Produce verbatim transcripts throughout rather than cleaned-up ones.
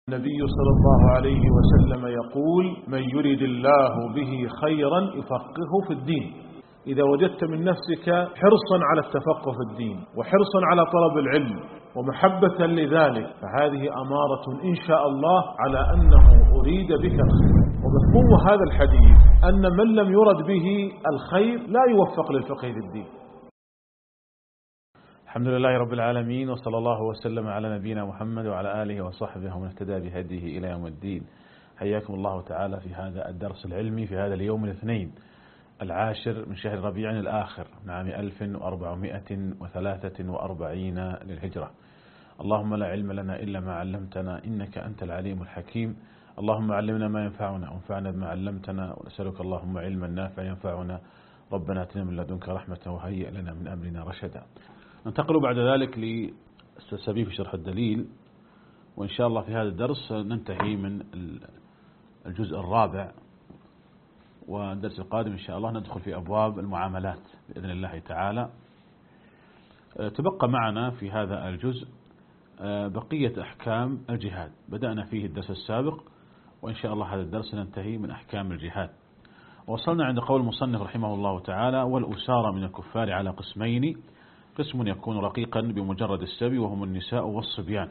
النبي صلى الله عليه وسلم يقول: من يريد الله به خيرا يفقهه في الدين. إذا وجدت من نفسك حرصا على التفقه في الدين وحرصا على طلب العلم ومحبة لذلك، فهذه أمارة إن شاء الله على أنه أريد بك الخير. ومفهوم هذا الحديث أن من لم يرد به الخير لا يوفق للفقه في الدين. الحمد لله رب العالمين، وصلى الله وسلم على نبينا محمد وعلى آله وصحبه ومن اهتدى بهديه إلى يوم الدين. حياكم الله تعالى في هذا الدرس العلمي في هذا اليوم الاثنين العاشر من شهر ربيع الآخر من عام ألف وأربعمائة وثلاثة وأربعين للهجرة. اللهم لا علم لنا إلا ما علمتنا إنك أنت العليم الحكيم. اللهم علمنا ما ينفعنا وانفعنا بما علمتنا، ونسألك اللهم علما نافعا ينفعنا. ربنا آتنا من لدنك رحمة وهيئ لنا من أمرنا رشدا. ننتقل بعد ذلك للسبيل في شرح الدليل، وإن شاء الله في هذا الدرس ننتهي من الجزء الرابع، والدرس القادم إن شاء الله ندخل في أبواب المعاملات بإذن الله تعالى. تبقى معنا في هذا الجزء بقية أحكام الجهاد، بدأنا فيه الدرس السابق، وإن شاء الله هذا الدرس ننتهي من أحكام الجهاد. وصلنا عند قول المصنف رحمه الله تعالى: والأسارى من الكفار على قسمين، قسم يكون رقيقا بمجرد السبي وهم النساء والصبيان،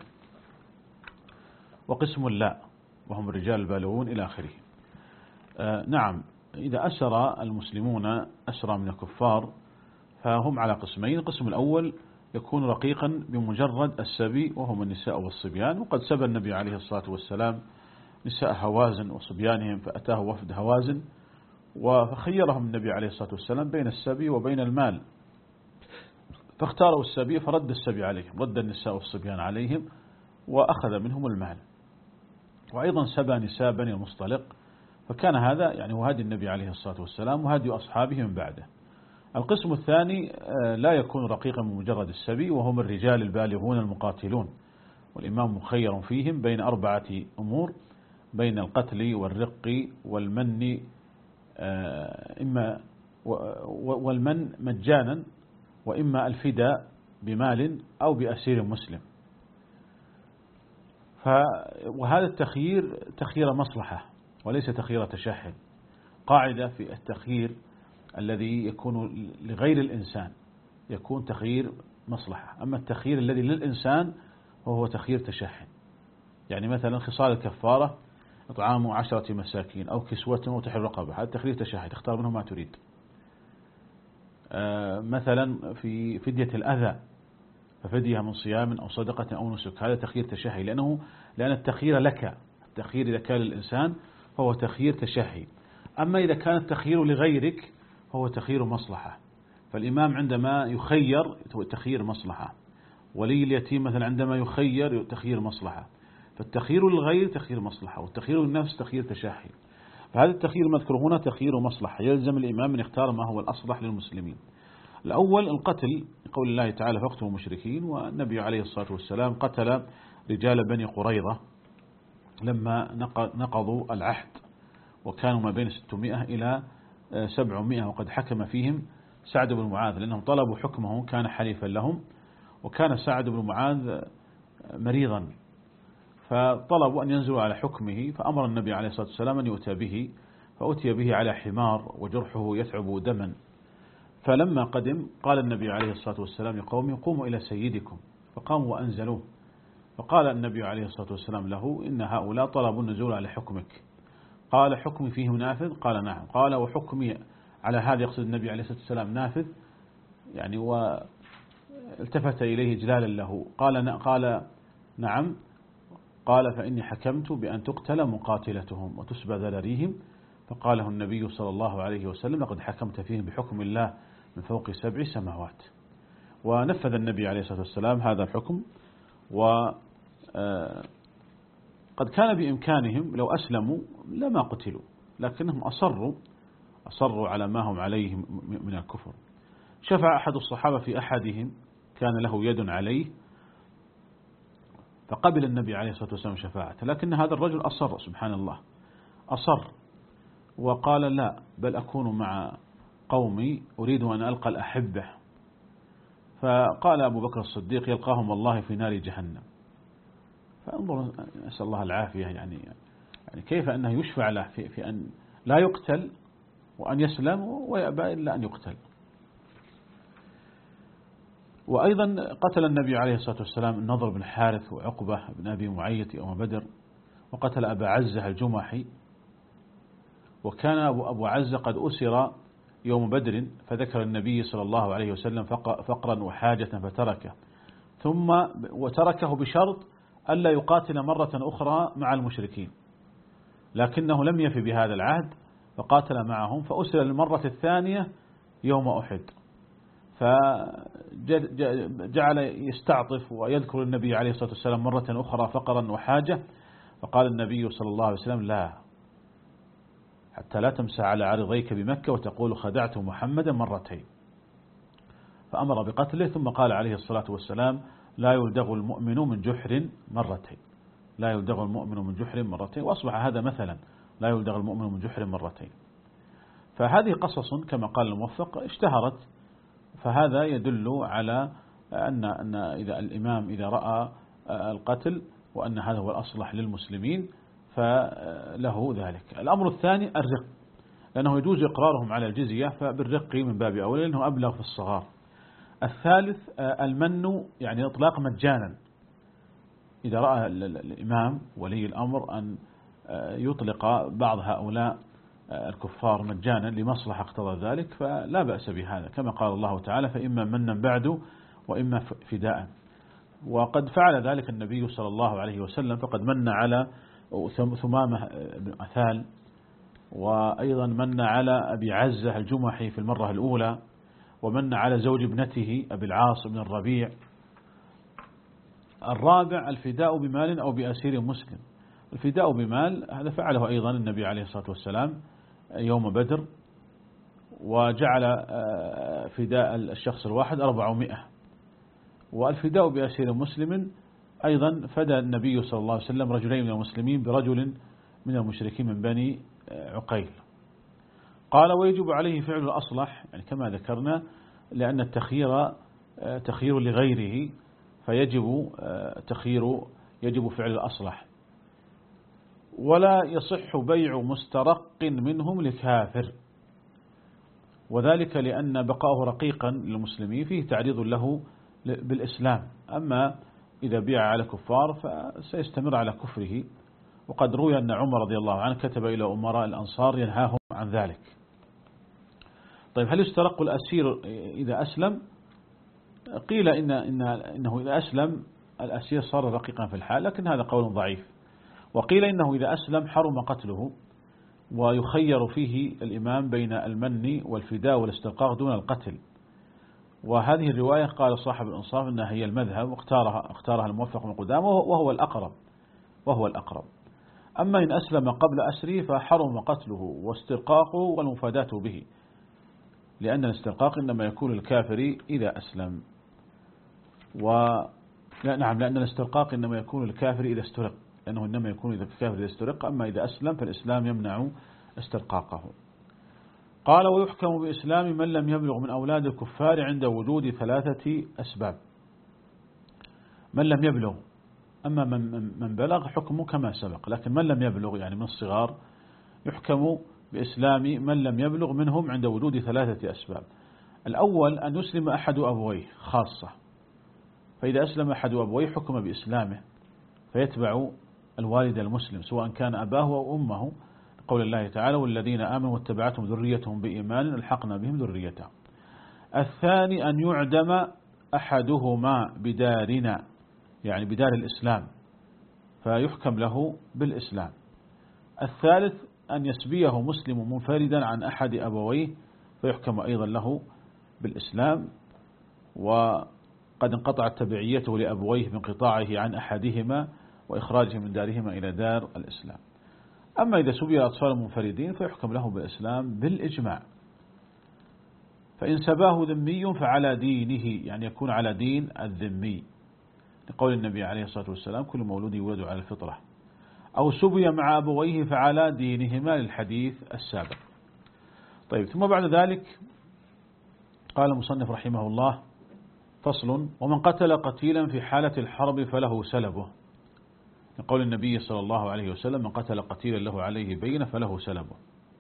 وقسم لا وهم الرجال البالغون إلى آخره. آه نعم، إذا أسر المسلمون أسرى من الكفار فهم على قسمين. القسم الأول يكون رقيقا بمجرد السبي وهم النساء والصبيان، وقد سبى النبي عليه الصلاة والسلام نساء هوازن وصبيانهم، فأتاه وفد هوازن وخيرهم النبي عليه الصلاة والسلام بين السبي وبين المال، فاختاروا السبي فرد السبي عليهم، رد النساء والصبيان عليهم وأخذ منهم المال. وأيضا سبى نساء بني المصطلق، فكان هذا يعني وهدي النبي عليه الصلاة والسلام وهدي أصحابه من بعده. القسم الثاني لا يكون رقيقا بمجرد السبي وهم الرجال البالغون المقاتلون، والإمام مخير فيهم بين أربعة أمور: بين القتل والرق والمن، إما والمن مجانا، وإما الفداء بمال أو بأسير مسلم. وهذا التخيير تخيير مصلحة وليس تخيير تشهد. قاعدة في التخيير الذي يكون لغير الإنسان يكون تخيير مصلحة، أما التخيير الذي للإنسان وهو تخيير تشهد. يعني مثلا خصال الكفارة: إطعام عشرة مساكين أو كسوة وتحرير رقبة، هذا تخيير تشهد، اختار منه ما تريد. مثلا في فدية الأذى ففديها من صيام أو صدقة أو نسك، هذا تخيير تشهي، لأنه لأن التخيير لك. التخيير إذا كان للإنسان فهو تخيير تشهي، أما إذا كان التخيير لغيرك هو تخيير مصلحة. فالإمام عندما يخير تخيير مصلحة، ولي اليتيم مثلا عندما يخير تخيير مصلحة. فالتخيير للغير تخيير مصلحة، والتخيير للنفس تخيير تشهي. فهذا التخيير المذكور هنا تخيير مصلحة، يلزم الإمام من يختار ما هو الأصلح للمسلمين. الأول القتل، قول الله تعالى: فاقتلوا المشركين. والنبي عليه الصلاة والسلام قتل رجال بني قريظة لما نقضوا العهد، وكانوا ما بين ستمائة إلى سبعمائة، وقد حكم فيهم سعد بن معاذ لأنهم طلبوا حكمه، كان حليفا لهم، وكان سعد بن معاذ مريضا فطلبوا أن ينزلوا على حكمه، فأمر النبي عليه الصلاة والسلام أن يؤتى به، فأتي به على حمار وجرحه يثعب دما. فلما قدم قال النبي عليه الصلاة والسلام لقومه: قوموا إلى سيدكم، فقاموا وأنزلوه. فقال النبي عليه الصلاة والسلام له: إن هؤلاء طلبوا النزول على حكمك. قال: حكمي فيهم نافذ؟ قال: نعم. قال: وحكمي على هذا، يقصد النبي عليه الصلاة والسلام نافذ يعني، والتفت إليه إجلالا له. قال: قال: نعم. قال: فإني حكمت بأن تقتل مقاتلتهم وتسبى ذراريهم. فقاله النبي صلى الله عليه وسلم: لقد حكمت فيهم بحكم الله من فوق سبع سماوات. ونفذ النبي عليه الصلاة والسلام هذا الحكم. وقد كان بإمكانهم لو أسلموا لما قتلوا، لكنهم أصروا أصروا على ما هم عليه من الكفر. شفع أحد الصحابة في أحدهم كان له يد عليه، فقبل النبي عليه الصلاة والسلام شفاعته، لكن هذا الرجل أصر، سبحان الله، أصر وقال: لا، بل أكون مع قومي، أريد أن ألقى الأحبة. فقال أبو بكر الصديق: يلقاهم الله في نار جهنم. فانظر، نسأل الله العافية، يعني يعني كيف أنه يشفع له في, في أن لا يقتل وأن يسلم ويأبى إلا أن يقتل. وأيضا قتل النبي عليه الصلاة والسلام النضر بن حارث وعقبة بن أبي معيط يوم بدر، وقتل أبا عزة الجمحي، وكان أبو عزة قد أسر يوم بدر، فذكر النبي صلى الله عليه وسلم فقرا وحاجة فتركه، ثم وتركه بشرط ألا يقاتل مرة أخرى مع المشركين، لكنه لم يفي بهذا العهد فقاتل معهم، فأسر المرة الثانية يوم أحد، فجعل يستعطف ويذكر النبي عليه الصلاة والسلام مرة أخرى فقرا وحاجة، فقال النبي صلى الله عليه وسلم: لا، حتى لا تمسى على عرضيك بمكة وتقول خدعت محمدا مرتين، فأمر بقتله، ثم قال عليه الصلاة والسلام: لا يلدغ المؤمن من جحر مرتين، لا يلدغ المؤمن من جحر مرتين، وأصبح هذا مثلا، لا يلدغ المؤمن من جحر مرتين. فهذه قصص كما قال الموفق اشتهرت، فهذا يدل على أن أن إذا الإمام إذا رأى القتل وأن هذا هو الأصلح للمسلمين فله ذلك. الأمر الثاني الرق، لأنه يجوز إقرارهم على الجزية، فبالرق من باب أولى لأنه أبلغ في الصغار. الثالث المن، يعني إطلاق مجانا، إذا رأى الإمام ولي الأمر أن يطلق بعض هؤلاء الكفار مجانا لمصلحة اقتضى ذلك فلا بأس بهذا، كما قال الله تعالى: فإما منا بعد وإما فداء. وقد فعل ذلك النبي صلى الله عليه وسلم، فقد من على ثمامة بن أثال، وأيضا من على أبي عزة الجمحي في المرة الأولى، ومن على زوج ابنته أبي العاص بن الربيع. الرابع الفداء بمال أو بأسير مسلم. الفداء بمال هذا فعله أيضا النبي عليه الصلاة والسلام يوم بدر، وجعل فداء الشخص الواحد أربعمائة. والفداء بأسير مسلم أيضا فدى النبي صلى الله عليه وسلم رجلين من المسلمين برجل من المشركين من بني عقيل. قال: ويجب عليه فعل الأصلح، يعني كما ذكرنا، لأن التخيير تخيير لغيره، فيجب تخيير يجب فعل الأصلح. ولا يصح بيع مسترق منهم لكافر، وذلك لأن بقاؤه رقيقا للمسلمين فيه تعريض له بالإسلام، أما إذا بيع على كفار فسيستمر على كفره. وقد روي أن عمر رضي الله عنه كتب إلى أمراء الأنصار ينهاهم عن ذلك. طيب، هل يسترق الأسير إذا أسلم؟ قيل إن إن إنه إذا أسلم الأسير صار رقيقا في الحال، لكن هذا قول ضعيف. وقيل إنه إذا أسلم حرم قتله، ويخير فيه الإمام بين المن والفداء والاسترقاق دون القتل. وهذه الرواية قال صاحب الإنصاف أنها هي المذهب، واختارها اختارها الموفق من قدامه، وهو الأقرب وهو الأقرب. أما إن أسلم قبل أسره فحرم قتله واسترقاقه والمفاداة به، لأن الاسترقاق إنما يكون الكافر إذا أسلم، و لا نعم لأن الاسترقاق إنما يكون الكافر إذا استرق، لأنه إنما يكون إذا الكافر إذا استرق، أما إذا أسلم فالإسلام يمنع استرقاقه. قال: ويحكم بإسلام من لم يبلغ من أولاد الكفار عند وجود ثلاثة أسباب. من لم يبلغ، أما من من بلغ حكمه كما سبق، لكن من لم يبلغ يعني من الصغار يحكم بإسلام من لم يبلغ منهم عند وجود ثلاثة أسباب. الأول أن يسلم أحد أبويه خاصة، فإذا أسلم أحد أبويه حكم بإسلامه، فيتبع الوالد المسلم سواء كان أباه أو أمه، قول الله تعالى: والذين آمنوا واتبعتهم ذريتهم بإيمان ألحقنا بهم ذريتهم. الثاني أن يعدم أحدهما بدارنا، يعني بدار الإسلام، فيحكم له بالإسلام. الثالث أن يسبيه مسلم منفردا عن أحد أبويه، فيحكم أيضا له بالإسلام، وقد انقطعت تبعيته لأبويه بانقطاعه عن أحدهما وإخراجه من دارهما إلى دار الإسلام. أما إذا سبي أطفال منفردين فيحكم له بالإسلام بالإجماع. فإن سباه ذمي فعلى دينه، يعني يكون على دين الذمي، لقول النبي عليه الصلاة والسلام: كل مولود يولد على الفطرة. أو سبي مع أبويه فعلى دينهما، للحديث السابق. طيب، ثم بعد ذلك قال المصنف رحمه الله: فصل: ومن قتل قتيلا في حالة الحرب فله سلبه. لقول النبي صلى الله عليه وسلم: من قتل قتيلا له عليه بينة فله سلبه.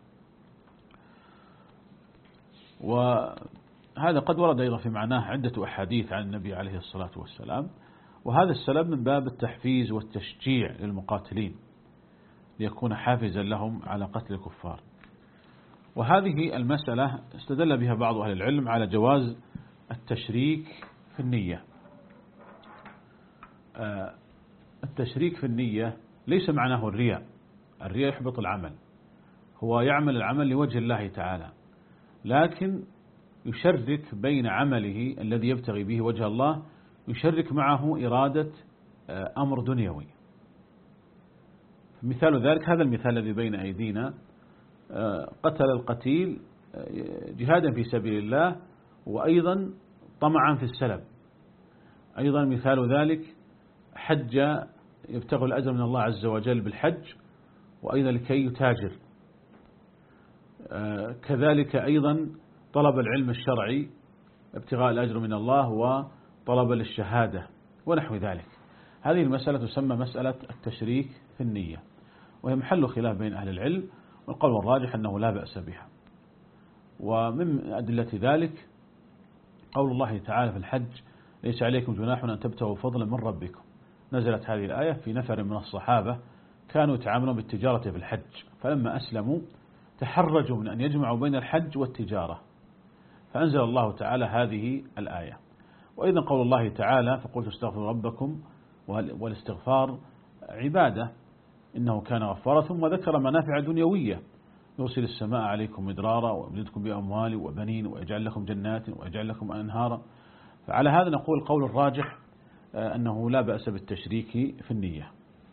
وهذا قد ورد أيضا في معناه عدة أحاديث عن النبي عليه الصلاة والسلام. وهذا السلب من باب التحفيز والتشجيع للمقاتلين ليكون حافزا لهم على قتل الكفار. وهذه المسألة استدل بها بعض أهل العلم على جواز التشريك في النية. التشريك في النية ليس معناه الرياء، الرياء يحبط العمل، هو يعمل العمل لوجه الله تعالى، لكن يشرك بين عمله الذي يبتغي به وجه الله، يشرك معه إرادة أمر دنيوي. مثال ذلك هذا المثال الذي بين أيدينا: قتل القتيل جهادا في سبيل الله وأيضا طمعا في السلب. أيضا مثال ذلك حج يبتغي الأجر من الله عز وجل بالحج وأيضا لكي يتاجر. كذلك أيضا طلب العلم الشرعي ابتغاء الأجر من الله وطلب للشهادة ونحو ذلك. هذه المسألة تسمى مسألة التشريك في النية، وهي محل خلاف بين أهل العلم، والقول الراجح أنه لا بأس بها. ومن أدلة ذلك قول الله تعالى في الحج: ليس عليكم جناح أن تبتغوا فضلا من ربكم. نزلت هذه الآية في نفر من الصحابة كانوا يتعاملون بالتجارة في الحج، فلما أسلموا تحرجوا من أن يجمعوا بين الحج والتجارة، فأنزل الله تعالى هذه الآية. وإذن قول الله تعالى: فقلت استغفروا ربكم، والاستغفار عبادة إنه كان غفارا، ثم ذكر منافع دنيوية: يرسل السماء عليكم مدرارا ويمددكم بأموال وبنين ويجعل لكم جنات ويجعل لكم أنهارا. فعلى هذا نقول القول الراجح أنه لا بأس بالتشريك في النية.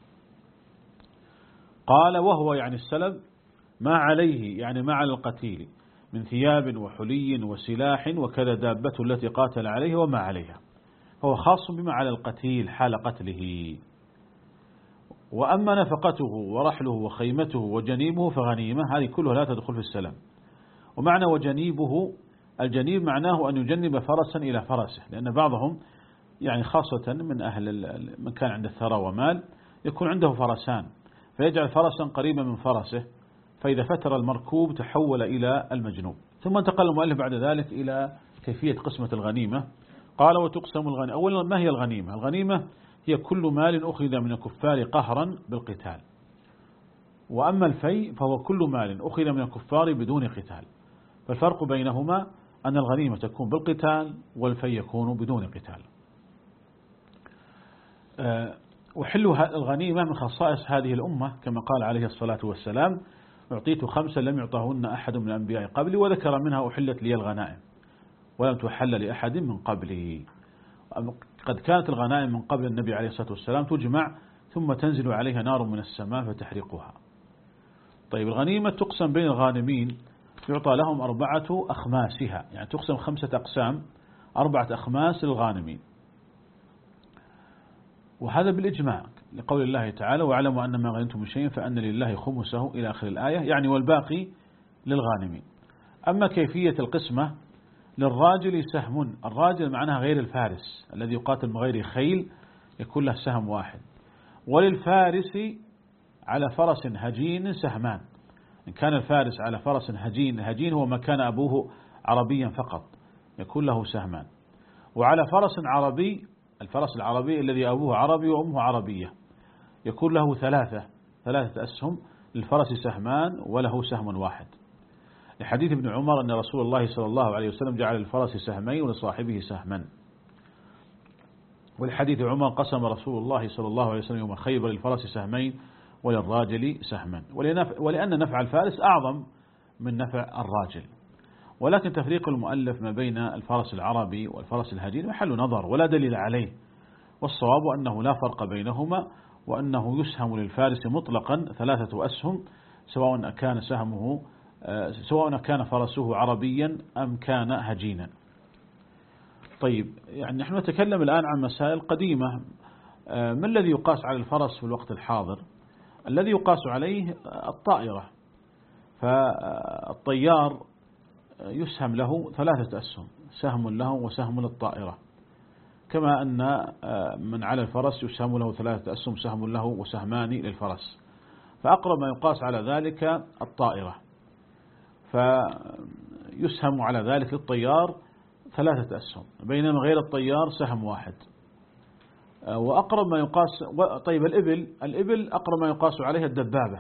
قال: وهو يعني السلب ما عليه، يعني ما على القتيل من ثياب وحلي وسلاح وكذا دابة التي قاتل عليه وما عليها، فهو خاص بما على القتيل حال قتله. وأما نفقته ورحله وخيمته وجنيبه فغنيمة، هذه كلها لا تدخل في السلم. ومعنى وجنيبه، الجنيب معناه أن يجنب فرسا إلى فرسه، لأن بعضهم يعني خاصة من أهل من كان عنده ثرى ومال يكون عنده فرسان، فيجعل فرسا قريبا من فرسه، فإذا فتر المركوب تحول إلى المجنوب. ثم انتقل المؤلف بعد ذلك إلى كيفية قسمة الغنيمة. قال: وتقسم الغنيمة. أولا، ما هي الغنيمة؟ الغنيمة هي كل مال أخذ من الكفار قهرا بالقتال. وأما الفي فهو كل مال أخذ من الكفار بدون قتال. فالفرق بينهما أن الغنيمة تكون بالقتال والفي يكون بدون قتال. وحل الغنيمة من خصائص هذه الأمة، كما قال عليه الصلاة والسلام: أعطيت خمسا لم يعطهن أحد من الأنبياء قبلي، وذكر منها: أحلت لي الغنائم ولم تحل لأحد من قبلي. قد كانت الغنائم من قبل النبي عليه الصلاة والسلام تجمع ثم تنزل عليها نار من السماء فتحرقها. طيب، الغنيمة تقسم بين الغانمين، يعطى لهم أربعة أخماسها، يعني تقسم خمسة أقسام، أربعة أخماس للغانمين. وهذا بالإجماع لقول الله تعالى: واعلموا أن ما غنمتم من شيء فأن لله خمسه إلى آخر الآية، يعني والباقي للغانمين. أما كيفية القسمة: للراجل سهم، الراجل معناها غير الفارس الذي يقاتل من غير خيل يكون له سهم واحد. وللفارس على فرس هجين سهمان، إن كان الفارس على فرس هجين، هجين هو ما كان أبوه عربيا فقط، يكون له سهمان. وعلى فرس عربي، الفرس العربي الذي أبوه عربي وأمه عربية، يكون له ثلاثة ثلاثة أسهم، للفرس سهمان وله سهم واحد، لحديث ابن عمر أن رسول الله صلى الله عليه وسلم جعل الفرس سهمين ولصاحبه سهما. والحديث عمر: قسم رسول الله صلى الله عليه وسلم يوم خيبر الفرس سهمين وللراجل سهما، ولأن نفع الفارس أعظم من نفع الراجل. ولكن تفريق المؤلف ما بين الفرس العربي والفرس الهجين محل نظر ولا دليل عليه، والصواب أنه لا فرق بينهما، وأنه يسهم للفارس مطلقا ثلاثة أسهم، سواء كان سهمه سواء كان فرسه عربيا أم كان هجينا. طيب، يعني نحن نتكلم الآن عن مسائل قديمة. ما الذي يقاس على الفرس في الوقت الحاضر؟ الذي يقاس عليه الطائرة، فالطيار يسهم له ثلاثة أسهم، سهم له وسهم للطائرة. كما أن من على الفرس يسهم له ثلاثة أسهم، سهم له وسهمان للفرس. فأقرب ما يقاس على ذلك الطائرة، فيسهم على ذلك للطيار ثلاثة أسهم، بينما غير الطيار سهم واحد. وأقرب ما يقاس، طيب الإبل الإبل أقرب ما يقاس عليها الدبابة،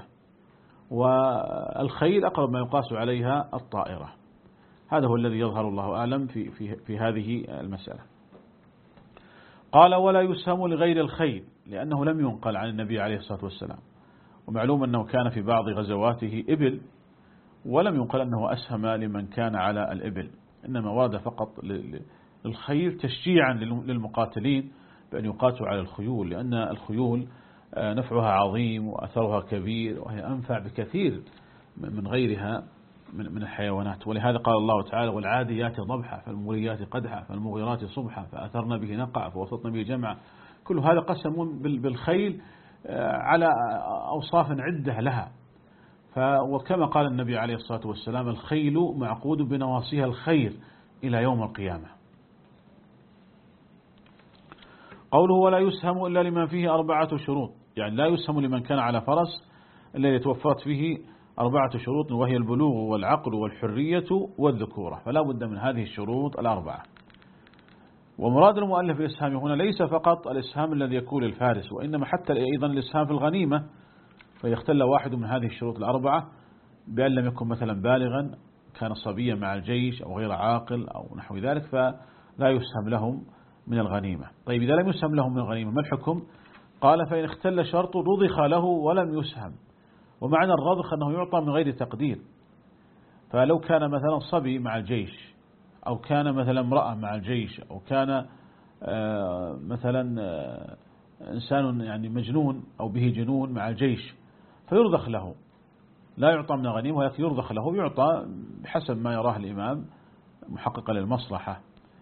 والخيل أقرب ما يقاس عليها الطائرة. هذا هو الذي يظهر الله أعلم في, في, في هذه المسألة. قال ولا يسهم لغير الخيل لأنه لم ينقل عن النبي عليه الصلاة والسلام، ومعلوم أنه كان في بعض غزواته إبل، ولم ينقل أنه أسهم لمن كان على الإبل، إنما ورد فقط للخيل تشجيعا للمقاتلين بأن يقاتلوا على الخيول، لأن الخيول نفعها عظيم وأثرها كبير، وهي أنفع بكثير من غيرها من الحيوانات. ولهذا قال الله تعالى والعاديات ضبحا فالموريات قدحا فالمغيرات صبحا فأثرن به نقعا فوسطن به جمعا. كل هذا قسم بالخيل على أوصاف عدة لها. وكما قال النبي عليه الصلاة والسلام الخيل معقود بنواصيها الخير إلى يوم القيامة. قوله ولا يسهم إلا لمن فيه أربعة شروط، يعني لا يسهم لمن كان على فرس الذي توفرت فيه أربعة شروط، وهي البلوغ والعقل والحرية والذكورة، فلا بد من هذه الشروط الأربعة. ومراد المؤلف الإسهام هنا ليس فقط الإسهام الذي يكون للفارس، وإنما حتى أيضا الإسهام في الغنيمة، فيختل واحد من هذه الشروط الأربعة بأن لم يكن مثلا بالغا، كان صبيا مع الجيش أو غير عاقل أو نحو ذلك، فلا يسهم لهم من الغنيمة. طيب إذا لم يسهم لهم من الغنيمة ما الحكم؟ قال فإن اختل شرط رضخ له ولم يسهم. ومعنى الرضخ أنه يعطى من غير تقدير، فلو كان مثلا صبي مع الجيش، أو كان مثلا امرأة مع الجيش، أو كان مثلا إنسان يعني مجنون أو به جنون مع الجيش، فيرضخ له، لا يعطى من الغنيمة ولكن يرضخ له، يعطى بحسب ما يراه الإمام محققا للمصلحة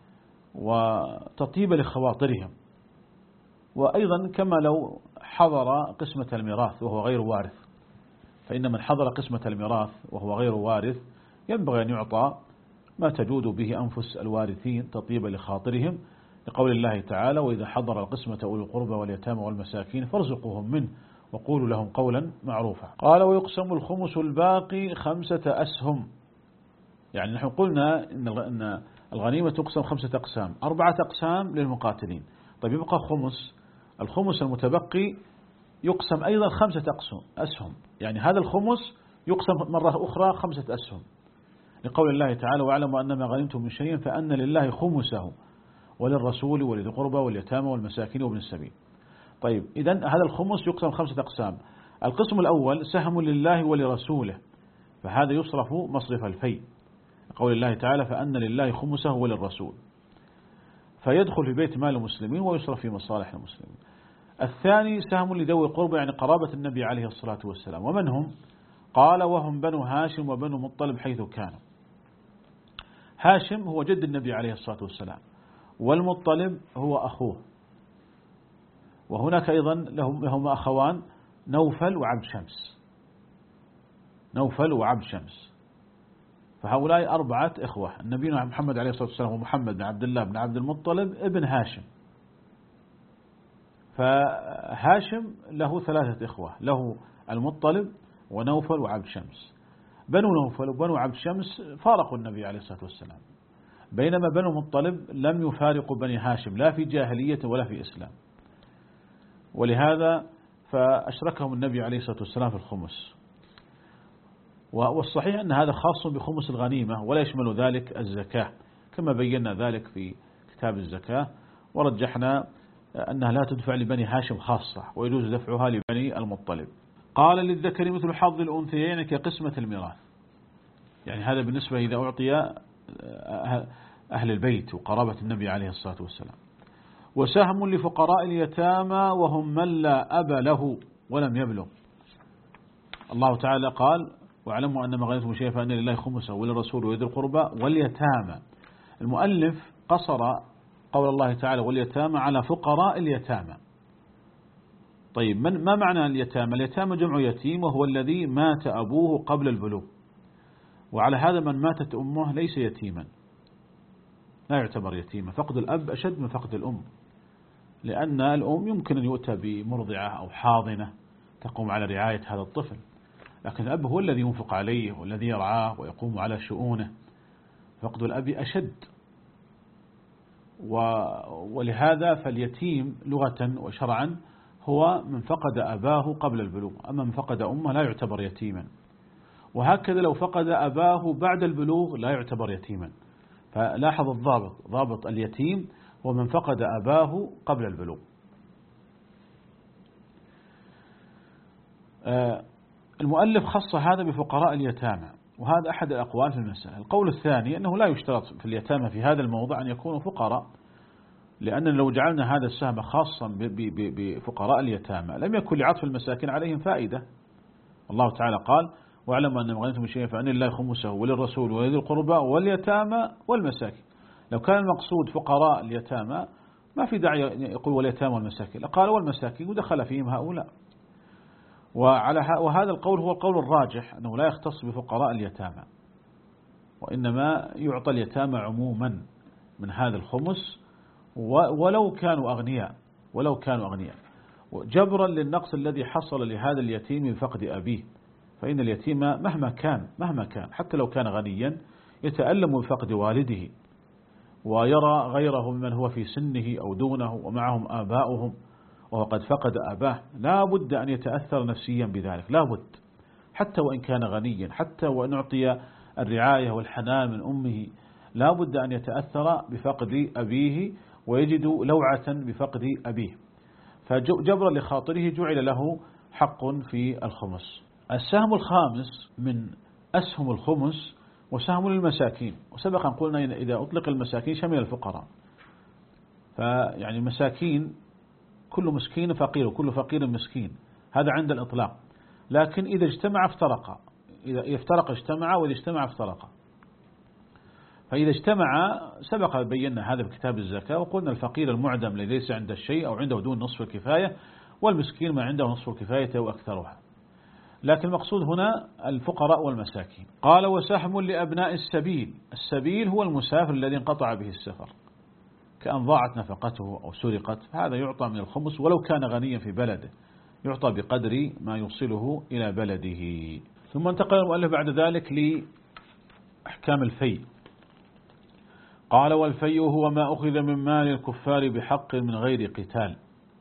وتطيب لخواطرهم. وأيضا كما لو حضر قسمة الميراث وهو غير وارث، فإن من حضر قسمة الميراث وهو غير وارث ينبغي أن يعطى ما تجود به أنفس الوارثين تطيب لخاطرهم، لقول الله تعالى وإذا حضر القسمة أولي القربى واليتامى والمساكين فارزقوهم منه وقولوا لهم قولا معروفا. قال ويقسم الخمس الباقي خمسة أسهم، يعني نحن قلنا إن الغنيمة تقسم خمسة أقسام، أربعة أقسام للمقاتلين. طيب يبقى خمس، الخمس المتبقي يقسم أيضا خمسة أسهم، يعني هذا الخمس يقسم مرة أخرى خمسة أسهم، لقول الله تعالى واعلموا أنما غنمتم من شيء فأن لله خمسه وللرسول ولذي القربى واليتامى والمساكين وابن السبيل. طيب إذن هذا الخمس يقسم خمسة أقسام. القسم الأول سهم لله ولرسوله، فهذا يصرف مصرف الفيء، قول الله تعالى فأن لله خمسه وللرسول، فيدخل في بيت مال المسلمين ويصرف في مصالح المسلمين. الثاني سهم لذوي القربى، يعني قرابة النبي عليه الصلاة والسلام. ومن هم؟ قال وهم بنو هاشم وبنو مطلب حيث كانوا. هاشم هو جد النبي عليه الصلاة والسلام، والمطلب هو أخوه، وهناك أيضا لهم لهم أخوان نوفل وعبد شمس، نوفل وعبد شمس، فهؤلاء أربعة إخوة. النبي محمد عليه الصلاة والسلام ومحمد بن عبد الله بن عبد المطلب ابن هاشم، فهاشم له ثلاثة إخوة، له المطلب ونوفل وعبد شمس. بنو نوفل وبنو عبد شمس فارقوا النبي عليه الصلاة والسلام، بينما بنو مطلب لم يفارقوا بني هاشم لا في جاهلية ولا في إسلام، ولهذا فأشركهم النبي عليه الصلاة والسلام في الخمس. والصحيح أن هذا خاص بخمس الغنيمة ولا يشمل ذلك الزكاة، كما بينا ذلك في كتاب الزكاة، ورجحنا أنها لا تدفع لبني هاشم خاصة ويجوز دفعها لبني المطلب. قال للذكر مثل حظ الأنثيين كقسمة الميراث، يعني هذا بالنسبة إذا أعطي أهل البيت وقرابة النبي عليه الصلاة والسلام. وسهم لفقراء اليتامى وهم من لا أب له ولم يبلغ. الله تعالى قال واعلموا أن ما غنمتم شيئا فأن لله خمسه وللرسول وذي القربى واليتامى. المؤلف قصر قول الله تعالى واليتامى على فقراء اليتامى. طيب من ما معنى اليتامى؟ اليتامى جمع يتيم، وهو الذي مات أبوه قبل البلوغ، وعلى هذا من ماتت أمه ليس يتيما، لا يعتبر يتيما، فقد الأب أشد من فقد الأم. لأن الأم يمكن أن يؤتى بمرضعة أو حاضنة تقوم على رعاية هذا الطفل، لكن الأب هو الذي ينفق عليه والذي يرعاه ويقوم على شؤونه، فقد الأب أشد. ولهذا فاليتيم لغة وشرعا هو من فقد أباه قبل البلوغ، أما من فقد أمه لا يعتبر يتيما، وهكذا لو فقد أباه بعد البلوغ لا يعتبر يتيما. فلاحظ الضابط، ضابط اليتيم هو من فقد أباه قبل البلوغ. المؤلف خص هذا بفقراء اليتامى، وهذا أحد الأقوال في المسألة. القول الثاني أنه لا يشترط في اليتامى في هذا الموضع أن يكونوا فقراء، لأن لو جعلنا هذا السهم خاصا بفقراء اليتامى لم يكن لعطف المساكين عليهم فائدة. الله تعالى قال: واعلم أن ما غنمتم من شيء فأن لله خمسه وللرسول ولذي القربى واليتامى والمساكين. لو كان المقصود فقراء اليتامى ما في داعي يقول واليتامى والمساكين، لقال والمساكين ودخل فيهم هؤلاء. وعلى وهذا القول هو القول الراجح، أنه لا يختص بفقراء اليتامى، وإنما يعطى اليتامى عموما من هذا الخمس ولو كانوا أغنياء ولو كانوا أغنياء جبرا للنقص الذي حصل لهذا اليتيم من فقد أبيه. فإن اليتيم مهما كان مهما كان حتى لو كان غنيا يتألم بفقد والده، ويرى غيره ممن هو في سنه أو دونه ومعهم آباؤهم وقد فقد أباه، لا بد أن يتأثر نفسيا بذلك، لا بد، حتى وإن كان غنيا، حتى وإن أعطي الرعاية والحنان من أمه، لا بد أن يتأثر بفقد أبيه ويجد لوعة بفقد أبيه. فجبر لخاطره جعل له حق في الخمس. السهم الخامس من أسهم الخمس وسهم للمساكين، وسبقا قلنا إذا أطلق المساكين شمل الفقراء، فيعني المساكين كل مسكين فقير وكل فقير مسكين، هذا عند الإطلاق. لكن إذا اجتمع افترقا، إذا افترق اجتمع وإذا اجتمع افترقا. فإذا اجتمع سبق بينا هذا بكتاب الزكاة وقلنا الفقير المعدم الذي ليس عنده الشيء أو عنده دون نصف الكفاية، والمسكين ما عنده نصف الكفاية وأكثرها. لكن المقصود هنا الفقراء والمساكين. قال: وسهم لأبناء السبيل. السبيل هو المسافر الذي انقطع به السفر، كأن ضاعت نفقته أو سرقت، هذا يعطى من الخمس ولو كان غنيا في بلده، يعطى بقدر ما يوصله إلى بلده. ثم انتقل المؤلف بعد ذلك لأحكام الفيء. قال: والفيء هو ما أخذ من مال الكفار بحق من غير قتال.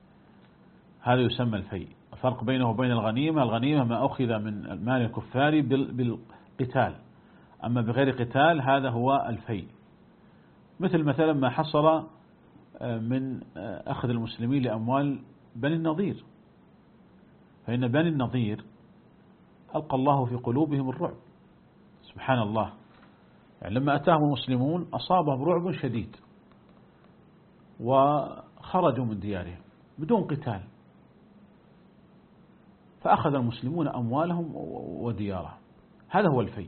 هذا يسمى الفيء. الفرق بينه وبين الغنيمة: الغنيمة ما أخذ من مال الكفار بالقتال، أما بغير قتال هذا هو الفيء. مثل مثلا ما حصل من أخذ المسلمين لأموال بني النضير، فإن بني النضير ألقى الله في قلوبهم الرعب سبحان الله، يعني لما أتاهم المسلمون أصابهم رعب شديد وخرجوا من ديارهم بدون قتال، فأخذ المسلمون أموالهم وديارهم. هذا هو الفيء،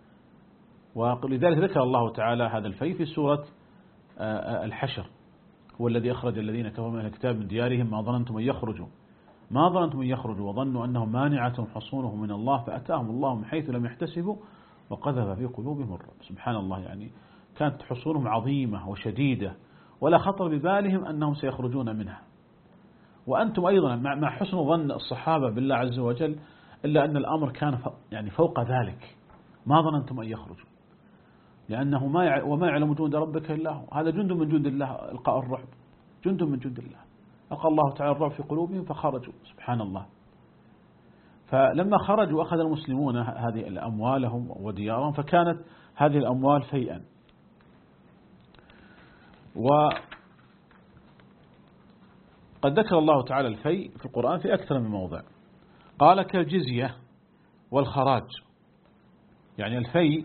ولذلك ذكر الله تعالى هذا الفيء في سورة الحشر: هو الذي أخرج الذين كفروا من الكتاب من ديارهم ما ظننتم أن يخرجوا ما ظننتم أن يخرجوا وظنوا أنهم مانعتهم حصونهم من الله فأتاهم الله من حيث لم يحتسبوا وقذف في قلوبهم الرعب. سبحان الله، يعني كانت حصونهم عظيمة وشديدة ولا خطر ببالهم أنهم سيخرجون منها. وأنتم أيضا مع حسن ظن الصحابة بالله عز وجل، إلا أن الأمر كان يعني فوق ذلك، ما ظننتم أن يخرجوا، لأنه ما وما يعلم جند ربك إلا هو. هذا جند من جند الله، إلقاء الرعب جند من جند الله، ألقى الله تعالى الرعب في قلوبهم فخرجوا. سبحان الله. فلما خرجوا أخذ المسلمون هذه أموالهم وديارهم، فكانت هذه الأموال فيئا. وقد ذكر الله تعالى الفيء في القرآن في أكثر من موضع. قال: كالجزية والخراج. يعني الفيء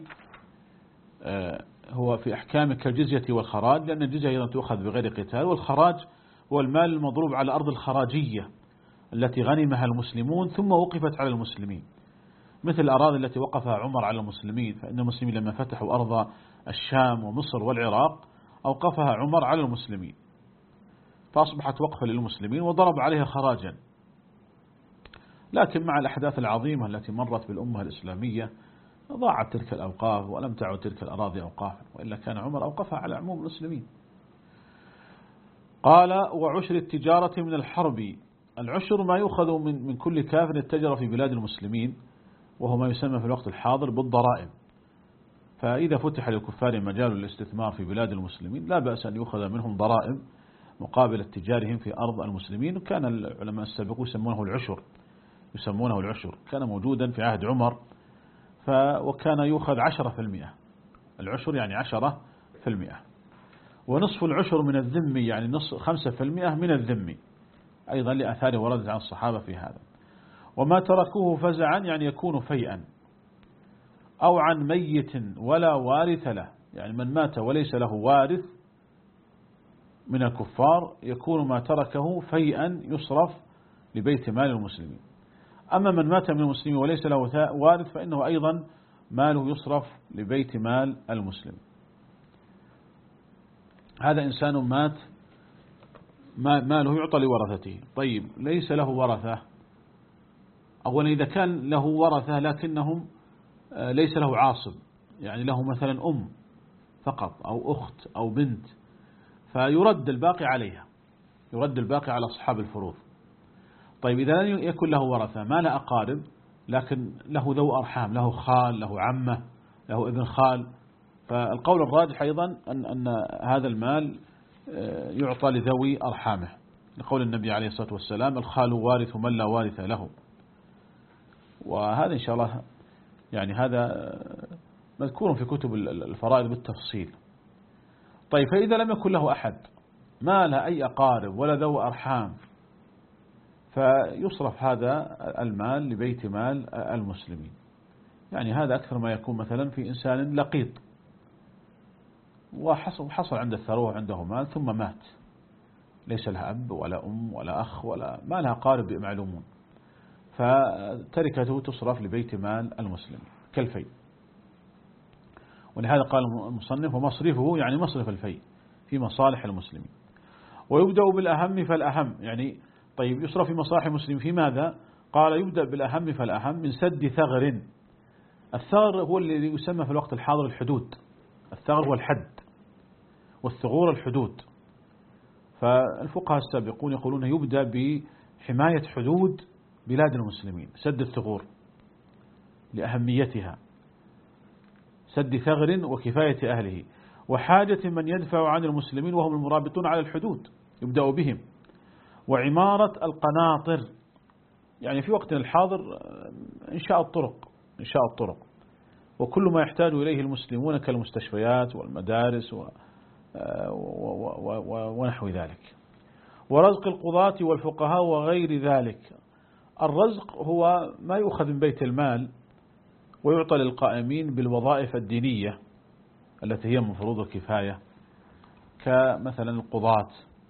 هو في أحكام كالجزية والخراج، لأن الجزية أيضا تؤخذ بغير قتال، والخراج هو المال المضروب على أرض الخراجية التي غنمها المسلمون ثم وقفت على المسلمين، مثل الأراضي التي وقفها عمر على المسلمين، فإن المسلمين لما فتحوا أرض الشام ومصر والعراق أوقفها عمر على المسلمين فأصبحت وقفا للمسلمين وضرب عليها خراجا. لكن مع الأحداث العظيمة التي مرت بالأمة الإسلامية ضاعت تلك الأوقاف ولم تعد تلك الأراضي أوقافا، وإلا كان عمر أوقفها على عموم المسلمين. قال وعشر التجارة من الحرب. العشر ما يؤخذ من من كل كافر اتجر في بلاد المسلمين، وهو ما يسمى في الوقت الحاضر بالضرائب. فإذا فتح للكفار مجال الاستثمار في بلاد المسلمين لا بأس أن يؤخذ منهم ضرائب مقابل اتجارهم في أرض المسلمين. وكان العلماء السابقون يسمونه العشر يسمونه العشر كان موجودا في عهد عمر، وكان يؤخذ عشرة في المئة. العشر يعني عشرة في المئة. ونصف العشر من الذمي يعني نصف خمسة في المئة من الذمي، أيضا لأثار وردت عن الصحابة في هذا. وما تركوه فزعا يعني يكون فيئا، أو عن ميت ولا وارث له، يعني من مات وليس له وارث من الكفار يكون ما تركه فيئا يصرف لبيت مال المسلمين. أما من مات من المسلمين وليس له وارث فإنه أيضا ماله يصرف لبيت مال المسلم. هذا إنسان مات ماله يعطى لورثته. طيب ليس له ورثة، أولا إذا كان له ورثة لكنهم ليس له عاصب، يعني له مثلا أم فقط أو أخت أو بنت، فيرد الباقي عليها، يرد الباقي على أصحاب الفروض. طيب إذا لم يكن له ورثة ما له أقارب لكن له ذو أرحام، له خال، له عمة، له ابن خال، فالقول الراجح أيضا أن, أن هذا المال يعطى لذوي أرحامه، لقول النبي عليه الصلاة والسلام الخال وارث من لا وارث له. وهذا إن شاء الله يعني هذا مذكور في كتب الفرائض بالتفصيل. طيب فإذا لم يكن له أحد ما له أي أقارب ولا ذو أرحام فيصرف هذا المال لبيت مال المسلمين. يعني هذا أكثر ما يكون مثلا في إنسان لقيط وحصل حصل عنده الثروة عنده مال ثم مات، ليس له أب ولا أم ولا أخ ولا ما لها قارب معلومون، فتركته تصرف لبيت مال المسلم كالفي. ولهذا قال المصنف ومصرفه يعني مصرف الفي في مصالح المسلمين. ويبدأ بالأهم فالأهم، يعني طيب يصرف في مصالح المسلمين في ماذا؟ قال يبدأ بالأهم فالأهم من سد ثغر. الثغر هو الذي يسمى في الوقت الحاضر الحدود، الثغر هو الحد والثغور الحدود. فالفقهاء السابقون يقولون يبدأ بحماية حدود بلاد المسلمين، سد الثغور لأهميتها، سد ثغر وكفاية أهله وحاجة من يدفع عن المسلمين وهم المرابطون على الحدود يبدأ بهم. وعمارة القناطر، يعني في وقتنا الحاضر إنشاء الطرق إنشاء الطرق وكل ما يحتاج إليه المسلمون كالمستشفيات والمدارس ونحو ذلك. ورزق القضاة والفقهاء وغير ذلك. الرزق هو ما يؤخذ من بيت المال ويعطى للقائمين بالوظائف الدينية التي هي من فروض الكفاية، كمثلا القضاة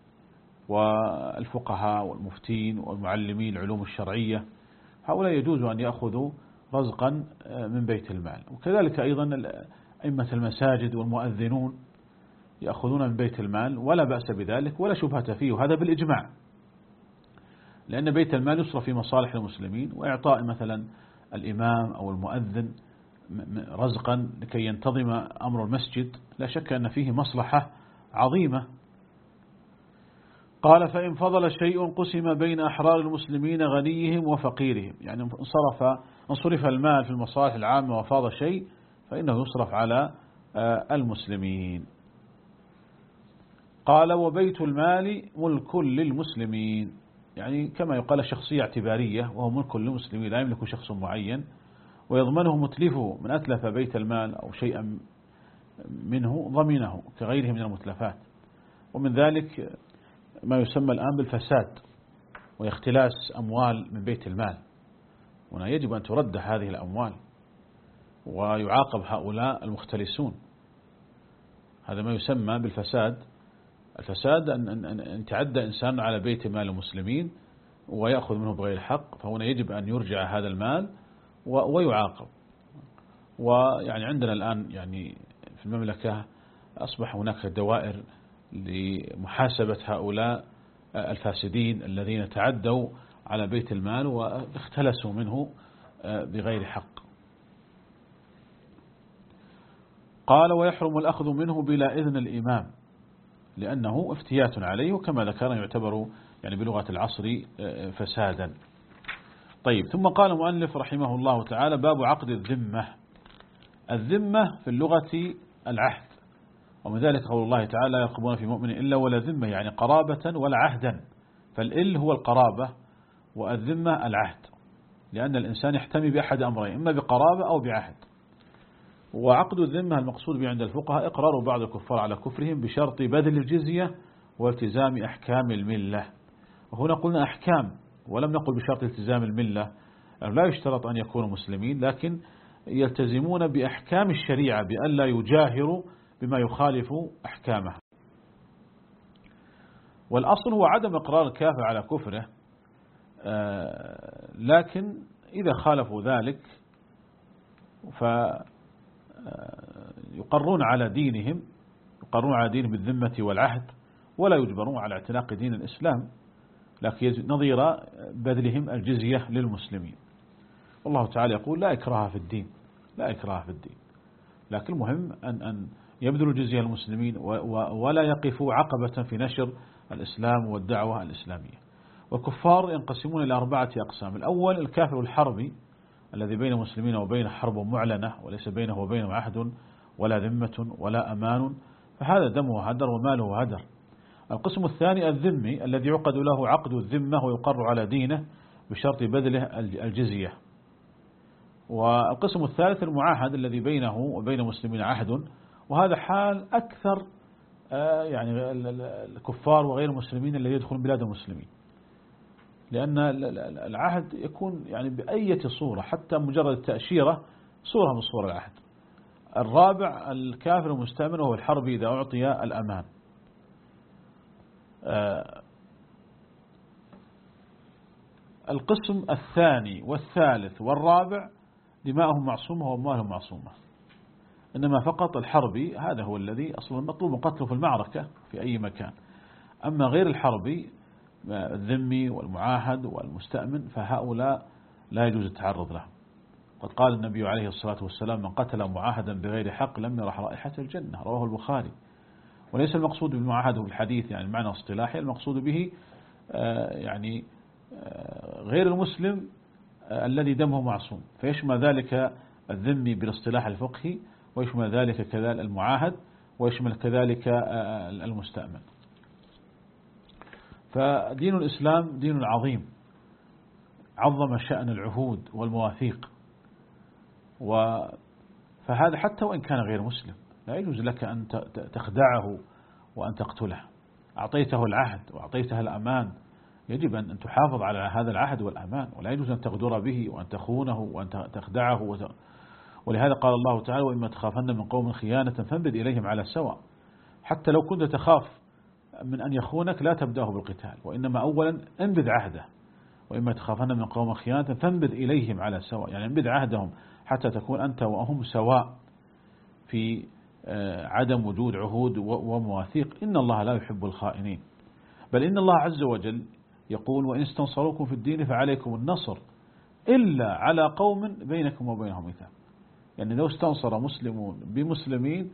والفقهاء والمفتين والمعلمين العلوم الشرعية، هؤلاء يجوز أن يأخذوا رزقا من بيت المال. وكذلك أيضا أئمة المساجد والمؤذنون يأخذون من بيت المال ولا بأس بذلك ولا شبهة فيه، وهذا بالإجماع، لأن بيت المال يصرف في مصالح المسلمين، وإعطاء مثلا الإمام أو المؤذن رزقا لكي ينتظم أمر المسجد لا شك أن فيه مصلحة عظيمة. قال فإن فضل شيء قسم بين أحرار المسلمين غنيهم وفقيرهم، يعني انصرف انصرف المال في المصالح العامة وفاض شيء فإنه يصرف على المسلمين. قال وبيت المال ملك للمسلمين، يعني كما يقال شخصية اعتبارية وهو ملك للمسلمين لا يملك شخص معين، ويضمنه متلفه من أتلف بيت المال أو شيئا منه ضمنه كغيره من المتلفات. ومن ذلك ما يسمى الآن بالفساد واختلاس أموال من بيت المال، هنا يجب أن ترد هذه الأموال ويعاقب هؤلاء المختلسون. هذا ما يسمى بالفساد. الفساد أن يتعدى إنسان على بيت مال المسلمين ويأخذ منه بغير حق، فهنا يجب أن يرجع هذا المال ويعاقب. ويعني عندنا الآن يعني في المملكة أصبح هناك دوائر لمحاسبة هؤلاء الفاسدين الذين تعدوا على بيت المال واختلسوا منه بغير حق. قال ويحرم الأخذ منه بلا إذن الإمام. لأنه افتيات عليه، وكما ذكرنا يعتبر يعني بلغة العصر فسادا. طيب، ثم قال المؤلف رحمه الله تعالى: باب عقد الذمة. الذمة في اللغة العهد، ومن ذلك قول الله تعالى: لا يرقبون في مؤمن إلا ولا ذمة، يعني قرابة ولا عهدا. فالإل هو القرابة والذمة العهد، لأن الإنسان يحتمي بأحد أمرين، إما بقرابة أو بعهد. وعقد الذمة المقصود به عند الفقهاء إقرار بعض الكفار على كفرهم بشرط بذل الجزية والتزام أحكام الملة. وهنا قلنا أحكام ولم نقل بشرط التزام الملة، لا يشترط أن يكونوا مسلمين، لكن يلتزمون بأحكام الشريعة بأن لا يجاهروا بما يخالف أحكامها. والأصل هو عدم إقرار الكافر على كفره، لكن إذا خالفوا ذلك فيقرون على دينهم يقرون على دينهم بالذمة والعهد، ولا يجبرون على اعتناق دين الإسلام، لكن نظير بذلهم الجزية للمسلمين. والله تعالى يقول: لا إكراه في الدين، لا إكراه في الدين، لكن المهم أن أن يبذلوا الجزية للمسلمين ولا يقفوا عقبة في نشر الإسلام والدعوة الإسلامية. والكفار ينقسمون إلى أربعة أقسام. الأول الكافر الحربي الذي بين المسلمين وبين حرب معلنة وليس بينه وبينهم عهد ولا ذمة ولا أمان، فهذا دمه هدر وماله هدر. القسم الثاني الذمي الذي يعقد له عقد الذمة ويقر على دينه بشرط بذله الجزية. والقسم الثالث المعاهد الذي بينه وبين المسلمين عهد، وهذا حال أكثر يعني الكفار وغير المسلمين الذين يدخلون بلاد المسلمين، لأن العهد يكون يعني بأية صورة، حتى مجرد التأشيرة صورة من صور العهد. الرابع الكافر المستأمن وهو الحربي إذا أعطي الأمان. القسم الثاني والثالث والرابع دماؤهم معصومة وأموالهم معصومة، إنما فقط الحربي هذا هو الذي أصلا مطلوب قتله في المعركة في أي مكان. أما غير الحربي الذمي والمعاهد والمستأمن فهؤلاء لا يجوز التعرض لهم. قد قال النبي عليه الصلاة والسلام: من قتل معاهدا بغير حق لم يرح رائحة الجنة، رواه البخاري. وليس المقصود بالمعاهد بالحديث يعني المعنى الاصطلاحي، المقصود به يعني غير المسلم الذي دمه معصوم، فيشمل ذلك الذمي بالاصطلاح الفقهي، ويشمل ذلك كذلك المعاهد، ويشمل كذلك المستأمن. فدين الإسلام دين عظيم، عظم شأن العهود والمواثيق، فهذا حتى وإن كان غير مسلم لا يجوز لك أن تخدعه وأن تقتله. أعطيته العهد وأعطيته الأمان، يجب أن تحافظ على هذا العهد والأمان، ولا يجوز أن تغدر به وأن تخونه وأن تخدعه. ولهذا قال الله تعالى: وإما تخافن من قوم خيانة فانبذ إليهم على سواء. حتى لو كنت تخاف من أن يخونك لا تبدأه بالقتال، وإنما أولا انبذ عهده. وإما تخافن من قوم خيانة فانبذ إليهم على سواء، يعني انبذ عهدهم حتى تكون أنت وهم سواء في عدم وجود عهود ومواثيق. إن الله لا يحب الخائنين، بل إن الله عز وجل يقول: وإن استنصروكم في الدين فعليكم النصر إلا على قوم بينكم وبينهم ميثاق. يعني لو استنصر مسلمون بمسلمين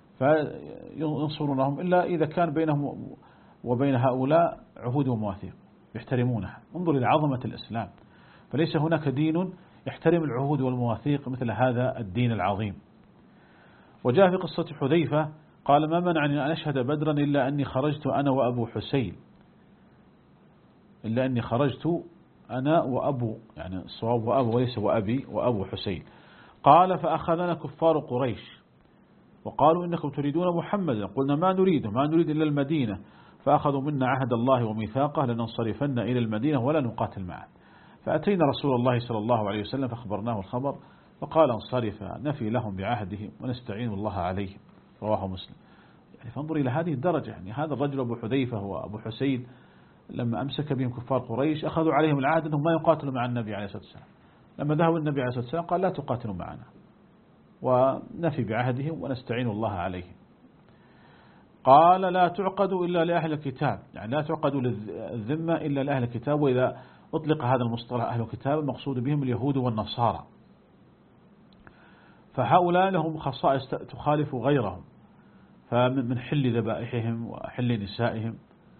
فينصرونهم إلا إذا كان بينهم وبين هؤلاء عهود ومواثيق يحترمونها. انظر إلى عظمة الإسلام، فليس هناك دين يحترم العهود والمواثيق مثل هذا الدين العظيم. وجاء في قصة حذيفة قال: ما منعني أن أشهد بدرا إلا أني خرجت أنا وأبو حسين إلا أني خرجت أنا وأبو يعني الصواب وأبو وليس وأبي وأبو حسين. قال: فأخذنا كفار قريش وقالوا: إنكم تريدون محمدا. قلنا: ما نريده ما نريد إلا المدينة. فأخذوا منا عهد الله وميثاقه لننصرفن إلى المدينة ولا نقاتل معه. فأتينا رسول الله صلى الله عليه وسلم فأخبرناه الخبر فقال: انصرفا نفي لهم بعهدهم ونستعين الله عليهم، رواه مسلم. يعني فانظر إلى هذه الدرجة، يعني هذا الرجل أبو حذيفة وأبو حسين لما أمسك بهم كفار قريش أخذوا عليهم العهد أنهم ما يقاتلوا مع النبي عليه الصلاة والسلام. لما ذهبوا النبي عليه الصلاة والسلام قال: لا تقاتلوا معنا ونفي بعهدهم ونستعين الله عليهم. قال: لا تعقد إلا لأهل الكتاب، يعني لا تعقد للذمة إلا لأهل الكتاب. وإذا أطلق هذا المصطلح أهل الكتاب المقصود بهم اليهود والنصارى، فهؤلاء لهم خصائص تخالف غيرهم. فمن حل ذبائحهم وحل نسائهم،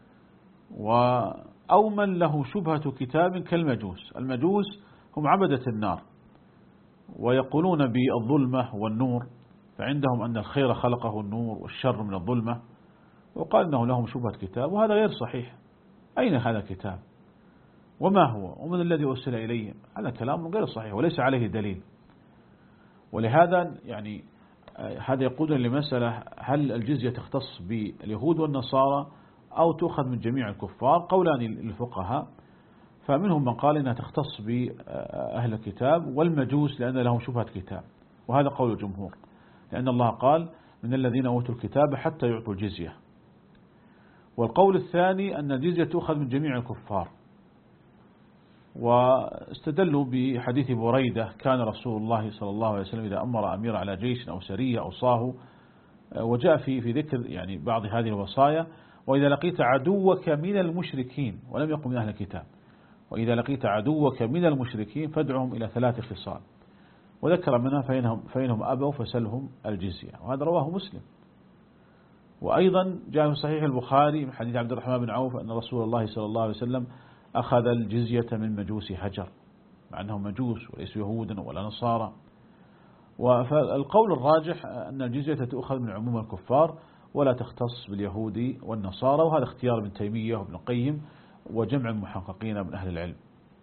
أو من له شبهة كتاب كالمجوس. المجوس هم عبدة النار ويقولون بالظلمة والنور، فعندهم أن الخير خلقه النور والشر من الظلمة، وقال أنه لهم شبهة كتاب، وهذا غير صحيح. أين هذا الكتاب وما هو ومن الذي أرسل إليهم؟ هذا كلام غير صحيح وليس عليه دليل. ولهذا يعني هذا يقودنا لمسألة: هل الجزية تختص باليهود والنصارى أو تؤخذ من جميع الكفار؟ قولان للفقهاء، فمنهم من قال إنها تختص بأهل الكتاب والمجوس لأن لهم شبهة كتاب، وهذا قول الجمهور، لأن الله قال: من الذين أوتوا الكتاب حتى يعطوا الجزية. والقول الثاني أن الجزية تؤخذ من جميع الكفار، واستدلوا بحديث بريدة: كان رسول الله صلى الله عليه وسلم إذا أمر أمير على جيش أو سرية أوصاه، وجاء في في ذكر يعني بعض هذه الوصايا: وإذا لقيت عدوك من المشركين، ولم يقم من أهل الكتاب، وإذا لقيت عدوك من المشركين فادعهم إلى ثلاث خصال، وذكر منها: فإنهم, فإنهم أبوا فسلهم الجزية، وهذا رواه مسلم. وأيضا جاء في صحيح البخاري من حديث عبد الرحمن بن عوف أن رسول الله صلى الله عليه وسلم أخذ الجزية من مجوس هجر، مع أنهم مجوس وليسوا يهودا ولا نصارى. والقول الراجح أن الجزية تؤخذ من عموم الكفار ولا تختص باليهود والنصارى، وهذا اختيار ابن تيمية وابن القيم وجمع المحققين من أهل العلم.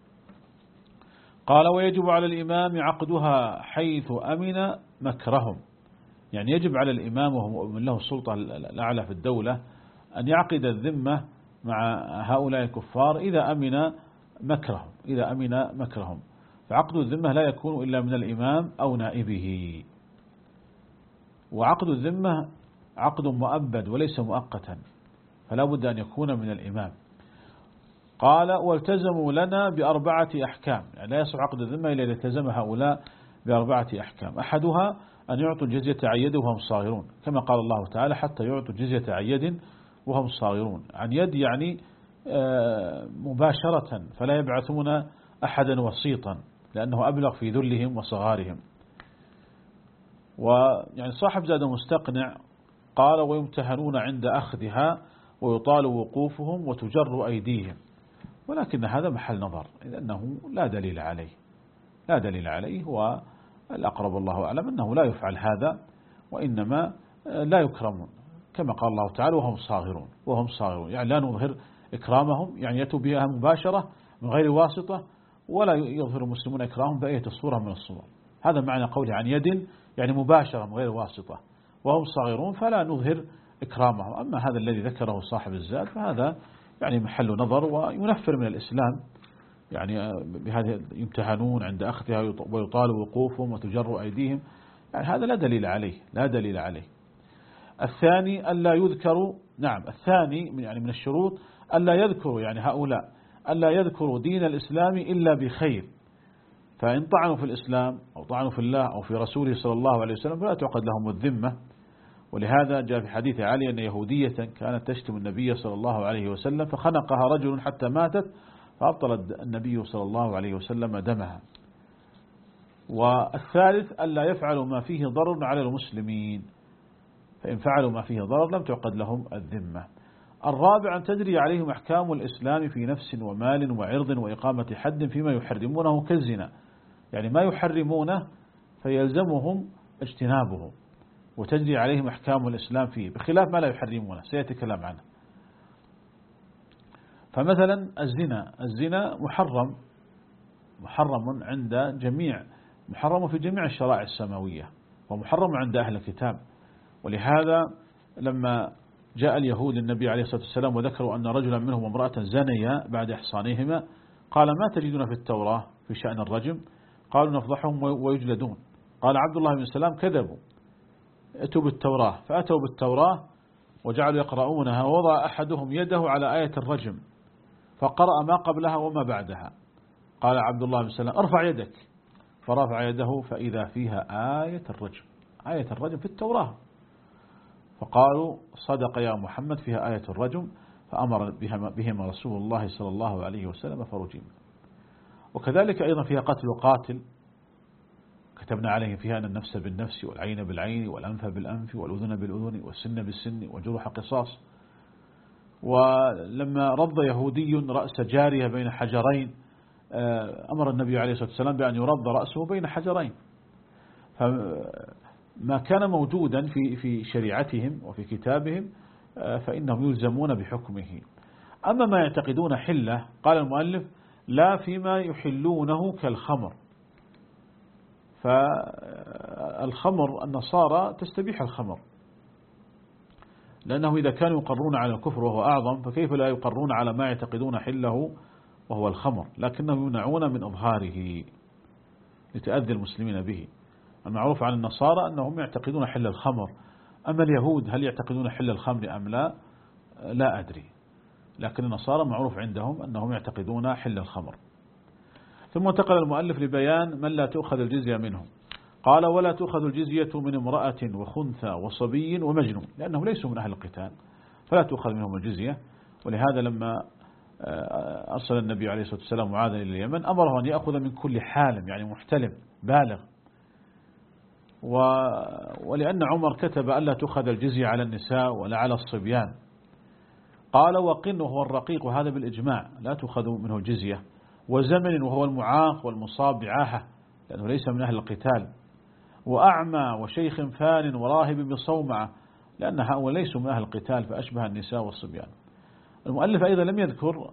قال: ويجب على الإمام عقدها حيث أمن مكرهم، يعني يجب على الإمام وهو من له السلطة الأعلى في الدولة أن يعقد الذمة مع هؤلاء الكفار إذا أمن مكرهم إذا أمن مكرهم فعقد الذمة لا يكون إلا من الإمام أو نائبه. وعقد الذمة عقد مؤبد وليس مؤقتا، فلا بد أن يكون من الإمام. قال: والتزموا لنا بأربعة أحكام، يعني لا يصح عقد الذمة إلا إذا التزم هؤلاء بأربعة أحكام. أحدها أن يعطوا الجزية عن يد وهم صاغرون، كما قال الله تعالى: حتى يعطوا الجزية عن يد وهم صاغرون. عن يد يعني مباشرة، فلا يبعثون أحدا وسيطا، لأنه أبلغ في ذلهم وصغارهم. ويعني صاحب زاد مستقنع قال: ويمتهنون عند أخذها ويطال وقوفهم وتجر أيديهم، ولكن هذا محل نظر، لأنه لا دليل عليه لا دليل عليه والأقرب الله أعلم أنه لا يفعل هذا، وإنما لا يكرمون، كما قال الله تعالى: وهم صاغرون وهم صاغرون يعني لا نظهر إكرامهم، يعني يأتوا بها مباشرة من غير واسطة، ولا يظهر المسلمون إكرامهم بأية صورة من الصور. هذا معنى قوله عن يد، يعني مباشرة من غير واسطة، وهم صاغرون فلا نظهر إكرامهم. أما هذا الذي ذكره صاحب الزاد فهذا يعني محل نظر وينفر من الإسلام، يعني بهذه يمتهنون عند أخذها ويطال وقوفهم وتجر أيديهم، يعني هذا لا دليل عليه لا دليل عليه. الثاني ألا يذكروا نعم الثاني يعني من الشروط ألا يذكروا يعني هؤلاء ألا يذكروا دين الإسلام إلا بخير، فإن طعنوا في الإسلام أو طعنوا في الله أو في رسوله صلى الله عليه وسلم فلا تعقد لهم الذمة. ولهذا جاء في حديث علي أن يهودية كانت تشتم النبي صلى الله عليه وسلم فخنقها رجل حتى ماتت، فأبطل النبي صلى الله عليه وسلم دمها. والثالث ألا يفعلوا ما فيه ضرر على المسلمين، فإن فعلوا ما فيه ضرر لم تعقد لهم الذمة. الرابع أن تجري عليهم أحكام الإسلام في نفس ومال وعرض وإقامة حد فيما يحرمونه كالزنا، يعني ما يحرمونه فيلزمهم اجتنابه، وتجري عليهم أحكام الإسلام فيه بخلاف ما لا يحرمونه، سيأتي كلام عنه. فمثلا الزنا الزنا محرم محرم عند جميع محرم في جميع الشرائع السماوية، ومحرم عند أهل الكتاب. ولهذا لما جاء اليهود للنبي عليه الصلاة والسلام وذكروا أن رجلا منهم وامرأة زنيا بعد إحصانهما، قال: ما تجدون في التوراة في شأن الرجم؟ قالوا: نفضحهم ويجلدون. قال عبد الله بن السلام: كذبوا، اتوا بالتوراة. فأتوا بالتوراة وجعلوا يقرؤونها، ووضع أحدهم يده على آية الرجم فقرأ ما قبلها وما بعدها. قال عبد الله بن السلام: ارفع يدك، فرفع يده فإذا فيها آية الرجم آية الرجم في التوراة. فقالوا: صدق يا محمد، فيها آية الرجم، فأمر بهما رسول الله صلى الله عليه وسلم فرجم. وكذلك أيضا فيها قتل وقاتل، كتبنا عليهم فيها أن النفس بالنفس والعين بالعين والأنف بالأنف والأذن بالأذن والسن بالسن والجروح قصاص. ولما رض يهودي رأس جارية بين حجرين أمر النبي عليه الصلاة والسلام بأن يرض رأسه بين حجرين. فما كان موجودا في في شريعتهم وفي كتابهم فإنهم يلزمون بحكمه. أما ما يعتقدون حله قال المؤلف لا فيما يحلونه كالخمر. فالخمر النصارى تستبيح الخمر، لأنه إذا كانوا يقرون على الكفر وهو أعظم فكيف لا يقرون على ما يعتقدون حله وهو الخمر، لكنهم يمنعون من إظهاره لتأذي المسلمين به. المعروف عن النصارى أنهم يعتقدون حل الخمر. أما اليهود هل يعتقدون حل الخمر أم لا؟ لا أدري، لكن النصارى معروف عندهم أنهم يعتقدون حل الخمر. ثم انتقل المؤلف لبيان من لا تؤخذ الجزية منهم. قال ولا تؤخذ الجزية من امرأة وخنثى وصبي ومجنون، لأنهم ليسوا من أهل القتال فلا تؤخذ منهم الجزية. ولهذا لما أرسل النبي عليه الصلاة والسلام معاذا إلى اليمن أمره أن يأخذ من كل حالم، يعني محتلم بالغ. ولأن عمر كتب ألا تؤخذ الجزية على النساء ولا على الصبيان. قال وقن وهو الرقيق وهذا بالإجماع لا تؤخذ منه الجزية، وزمن وهو المعاق والمصاب بعاهة لأنه ليس من أهل القتال، وأعمى وشيخ فان وراهب بصومعة لأن هؤلاء ليسوا من أهل القتال فأشبه النساء والصبيان. المؤلف أيضا لم يذكر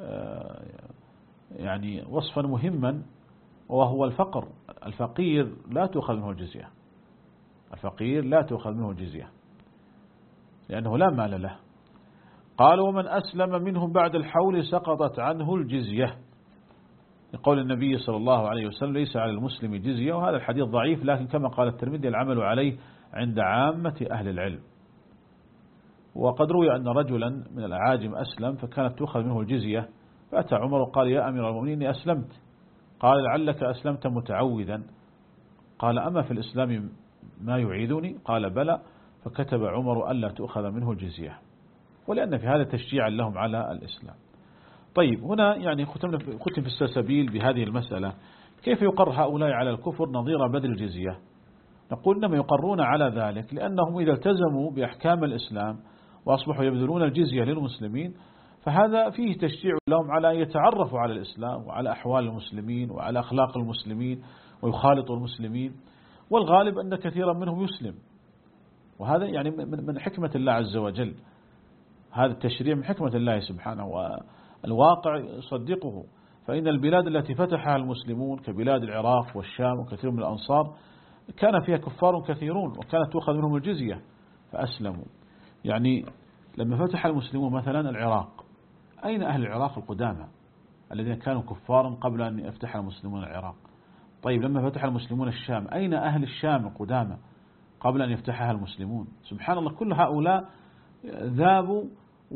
يعني وصفا مهما وهو الفقر. الفقير لا تؤخذ منه الجزية، الفقير لا تؤخذ منه الجزية لأنه لا مال له. قال ومن أسلم منهم بعد الحول سقطت عنه الجزية، لقول النبي صلى الله عليه وسلم ليس على المسلم جزية. وهذا الحديث ضعيف، لكن كما قال الترمذي العمل عليه عند عامة أهل العلم. وقد روي أن رجلا من الأعاجم أسلم فكانت تؤخذ منه الجزية، فأتى عمر وقال يا أمير المؤمنين إني أسلمت. قال لعلك أسلمت متعوذا. قال أما في الإسلام ما يعيدني؟ قال بلى. فكتب عمر ألا تؤخذ منه الجزية، ولأن في هذا تشجيعا لهم على الإسلام. طيب هنا يعني ختم في السلسبيل بهذه المسألة، كيف يقر هؤلاء على الكفر نظير بذل الجزية؟ نقول إنما يقرون على ذلك لأنهم إذا التزموا بأحكام الإسلام وأصبحوا يبذلون الجزية للمسلمين فهذا فيه تشجيع لهم على أن يتعرفوا على الإسلام وعلى أحوال المسلمين وعلى أخلاق المسلمين ويخالطوا المسلمين. والغالب أن كثيرا منهم يسلم، وهذا يعني من حكمة الله عز وجل. هذا التشريع من حكمة الله سبحانه والواقع يصدقه. فإن البلاد التي فتحها المسلمون كبلاد العراق والشام وكثير من الأنصار كان فيها كفار كثيرون وكانت تؤخذ منهم الجزية فأسلموا. يعني لما فتح المسلمون مثلا العراق، أين أهل العراق القدامى الذين كانوا كفارا قبل أن يفتح المسلمون العراق؟ طيب لما فتح المسلمون الشام، أين أهل الشام القدامى قبل أن يفتحها المسلمون؟ سبحان الله، كل هؤلاء ذابوا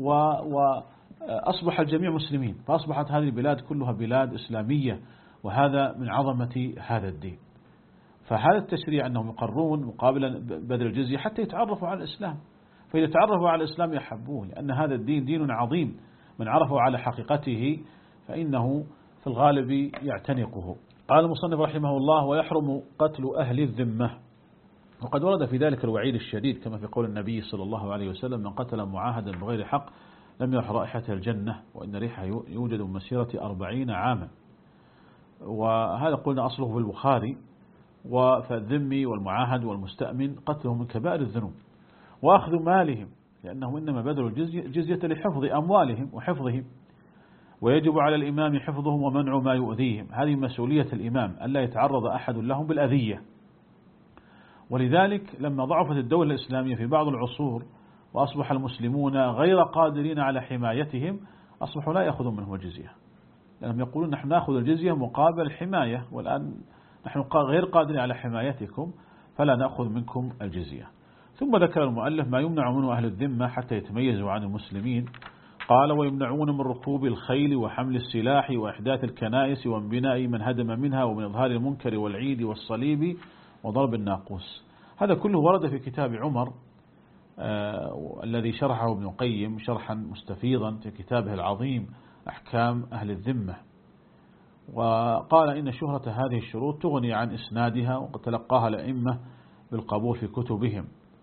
وأصبح الجميع مسلمين، فأصبحت هذه البلاد كلها بلاد إسلامية، وهذا من عظمة هذا الدين. فهذا التشريع أنهم يقرون مقابل بذل الجزية حتى يتعرفوا على الإسلام، فإذا تعرفوا على الإسلام يحبوه، لأن هذا الدين دين عظيم، من عرفوا على حقيقته فإنه في الغالب يعتنقه. قال المصنف رحمه الله ويحرم قتل أهل الذمة، وقد ورد في ذلك الوعيد الشديد كما في قول النبي صلى الله عليه وسلم من قتل معاهدا بغير حق لم يرح رائحة الجنة وإن ريحها يوجد من مسيرة أربعين عاما. وهذا قلنا أصله في البخاري. وفالذمي والمعاهد والمستأمن قتلهم من كبائر الذنوب، وأخذ مالهم لأنهم إنما بذلوا الجزية لحفظ أموالهم وحفظهم، ويجب على الإمام حفظهم ومنع ما يؤذيهم. هذه مسؤولية الإمام ألا يتعرض أحد لهم بالأذية. ولذلك لما ضعفت الدولة الإسلامية في بعض العصور وأصبح المسلمون غير قادرين على حمايتهم أصبحوا لا يأخذون منهم الجزية، لأنهم يقولون نحن نأخذ الجزية مقابل الحماية، والآن نحن غير قادرين على حمايتكم فلا نأخذ منكم الجزية. ثم ذكر المؤلف ما يمنع منه أهل الذمة حتى يتميزوا عن المسلمين. قال ويمنعون من ركوب الخيل وحمل السلاح وإحداث الكنائس ومن بناء من هدم منها ومن إظهار المنكر والعيد والصليب وضرب الناقوس. هذا كله ورد في كتاب عمر آه الذي شرحه ابن القيم شرحا مستفيضا في كتابه العظيم أحكام أهل الذمة. وقال إن شهرة هذه الشروط تغني عن إسنادها، وقد تلقاها الأئمة بالقبول في كتبهم.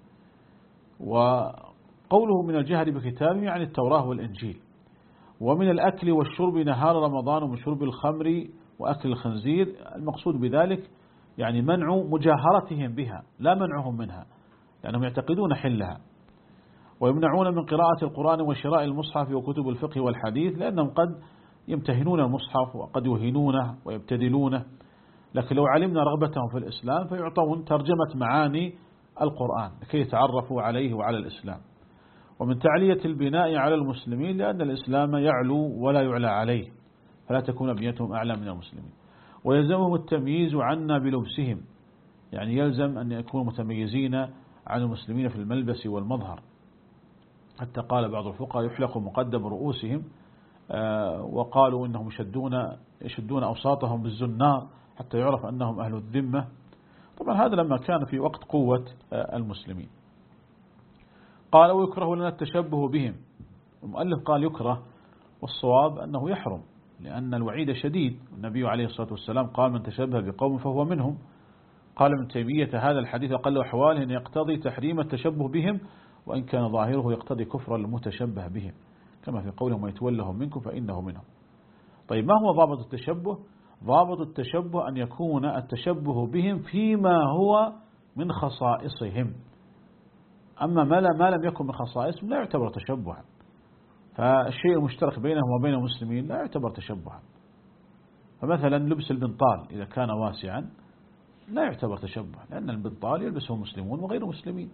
وقوله من الجهر بكتابه يعني التوراة والإنجيل. ومن الأكل والشرب نهار رمضان ومن شرب الخمر وأكل الخنزير، المقصود بذلك يعني منع مجاهرتهم بها لا منعهم منها، لأنهم يعتقدون حلها. ويمنعون من قراءة القرآن وشراء المصحف وكتب الفقه والحديث، لأنهم قد يمتهنون المصحف وقد يهينونه ويبتدلونه، لكن لو علمنا رغبتهم في الإسلام فيعطون ترجمة معاني القرآن لكي يتعرفوا عليه وعلى الإسلام. ومن تعلية البناء على المسلمين، لأن الإسلام يعلو ولا يعلى عليه، فلا تكون أبنيتهم أعلى من المسلمين. ويلزمهم التمييز عنا بلبسهم، يعني يلزم أن يكونوا متميزين عن المسلمين في الملبس والمظهر، حتى قال بعض الفقهاء يحلق مقدم رؤوسهم، وقالوا إنهم يشدون, يشدون أوساطهم بالزنار حتى يعرف أنهم أهل الذمة. طبعا هذا لما كان في وقت قوة المسلمين. قال ويكره لنا التشبه بهم. المؤلف قال يكره، والصواب أنه يحرم، لأن الوعيد شديد. النبي عليه الصلاة والسلام قال من تشبه بقوم فهو منهم. قال ابن تيمية هذا الحديث أقل أحواله أن يقتضي تحريم التشبه بهم، وإن كان ظاهره يقتضي كفر المتشبه بهم، كما في قولهم ويتولهم منكم فإنه منهم. طيب ما هو ضابط التشبه؟ ضابط التشبه أن يكون التشبه بهم فيما هو من خصائصهم، أما ما لم يكن من خصائصهم لا يعتبر تشبها. فالشيء المشترك بينهم وبين المسلمين لا يعتبر تشبها. فمثلا لبس البنطال إذا كان واسعا لا يعتبر تشبه، لأن البنطال يلبسه المسلمون وغير المسلمين.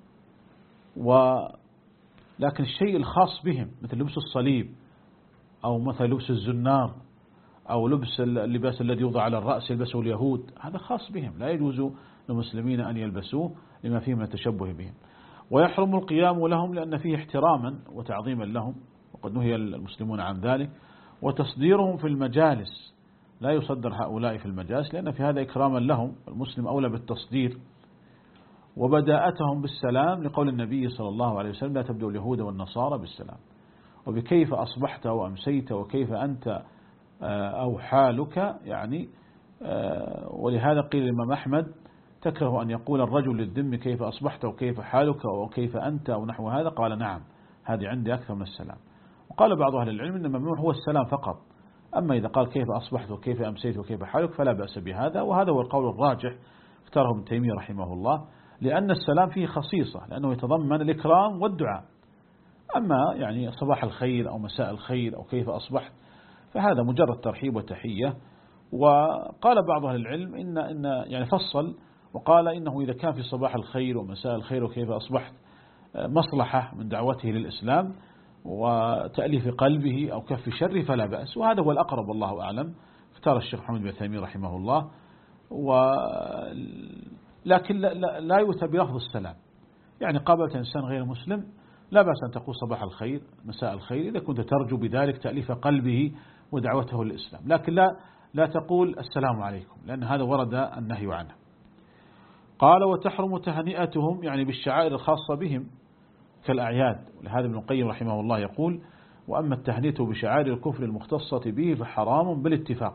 ولكن الشيء الخاص بهم مثل لبس الصليب أو مثل لبس الزنار أو لبس اللباس الذي يوضع على الرأس يلبسه اليهود، هذا خاص بهم لا يجوز للمسلمين أن يلبسوه لما فيه من التشبه بهم. ويحرم القيام لهم لأن فيه احتراما وتعظيما لهم، وقد نهي المسلمون عن ذلك. وتصديرهم في المجالس، لا يصدر هؤلاء في المجالس لأن في هذا إكراما لهم، المسلم أولى بالتصدير. وبداءتهم بالسلام لقول النبي صلى الله عليه وسلم لا تبدأ اليهود والنصارى بالسلام. وبكيف أصبحت وأمسيت وكيف أنت أو حالك، يعني ولهذا قيل الإمام أحمد تكره أن يقول الرجل للذم كيف أصبحت وكيف حالك وكيف أنت أو نحو هذا، قال نعم هذه عندي أكثر من السلام. وقال بعض أهل العلم إن الممنوع هو السلام فقط، أما إذا قال كيف أصبحت وكيف أمسيت وكيف حالك فلا بأس بهذا. وهذا هو القول الراجح اختاره ابن تيمية رحمه الله، لأن السلام فيه خصيصة، لأنه يتضمن الإكرام والدعاء. أما يعني صباح الخير أو مساء الخير أو كيف أصبحت فهذا مجرد ترحيب وتحية. وقال بعض أهل العلم إن, إن يعني فصل وقال إنه إذا كان في صباح الخير ومساء الخير وكيف أصبحت مصلحة من دعوته للإسلام وتأليف قلبه أو كف شره فلا بأس، وهذا هو الأقرب والله أعلم، اختار الشيخ محمد بن تيمية رحمه الله. و لكن لا, لا يؤتى بلفظ السلام، يعني قابلت إنسان غير مسلم لا بأس أن تقول صباح الخير مساء الخير إذا كنت ترجو بذلك تأليف قلبه ودعوته للإسلام، لكن لا لا تقول السلام عليكم، لأن هذا ورد النهي عنه. قال وتحرم تهنئتهم يعني بالشعائر الخاصة بهم كالأعياد، ولهذا ابن القيم رحمه الله يقول وأما التهنئة بشعائر الكفر المختصة به فحرام بالاتفاق.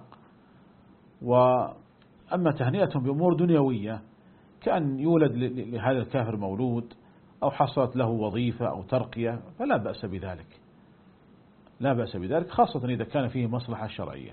وأما تهنئتهم بأمور دنيوية كأن يولد لهذا الكافر مولود أو حصلت له وظيفة أو ترقية فلا بأس بذلك، لا بأس بذلك خاصة إذا كان فيه مصلحة شرعية.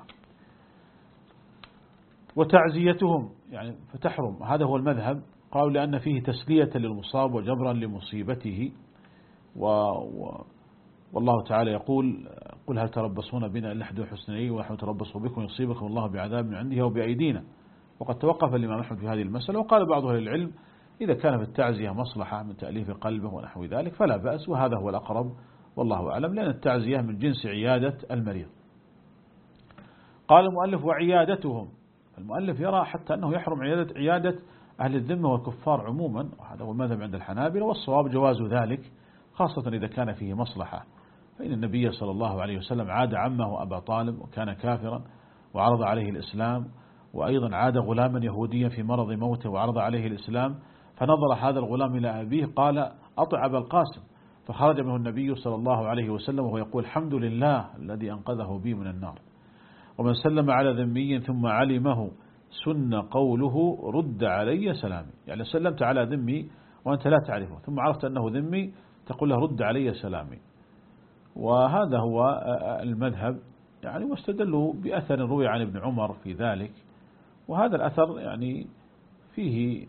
وتعزيتهم يعني فتحرم، هذا هو المذهب، قالوا لأن فيه تسلية للمصاب وجبرا لمصيبته. و... و... والله تعالى يقول قل هل تربصون بنا إلا إحدى الحسنيين ونحن نتربص بكم يصيبكم الله بعذاب من عنده وبأيدينا. وقد توقف الإمام أحمد في هذه المسألة، وقال بعض أهل العلم إذا كان في التعزية مصلحة من تأليف قلبه ونحو ذلك فلا بأس، وهذا هو الأقرب والله أعلم، لأن التعزية من جنس عيادة المريض. قال المؤلف وعيادتهم، المؤلف يرى حتى أنه يحرم عيادة, عيادة أهل الذمة والكفار عموما، وهذا هو المذهب عند الحنابلة، والصواب جواز ذلك خاصة إذا كان فيه مصلحة. فإن النبي صلى الله عليه وسلم عاد عمه أبا طالب وكان كافرا وعرض عليه الإسلام، وأيضا عاد غلاما يهوديا في مرض موته وعرض عليه الإسلام، فنظر هذا الغلام إلى أبيه قال أطع أبا القاسم، فخرج منه النبي صلى الله عليه وسلم وهو يقول الحمد لله الذي أنقذه بي من النار. ومن سلم على ذمي ثم علمه سن قوله رد علي سلامي. يعني سلمت على ذمي وأنت لا تعرفه ثم عرفت أنه ذمي تقول له رد علي سلامي. وهذا هو المذهب يعني، واستدلوا بأثر روي عن ابن عمر في ذلك، وهذا الأثر يعني فيه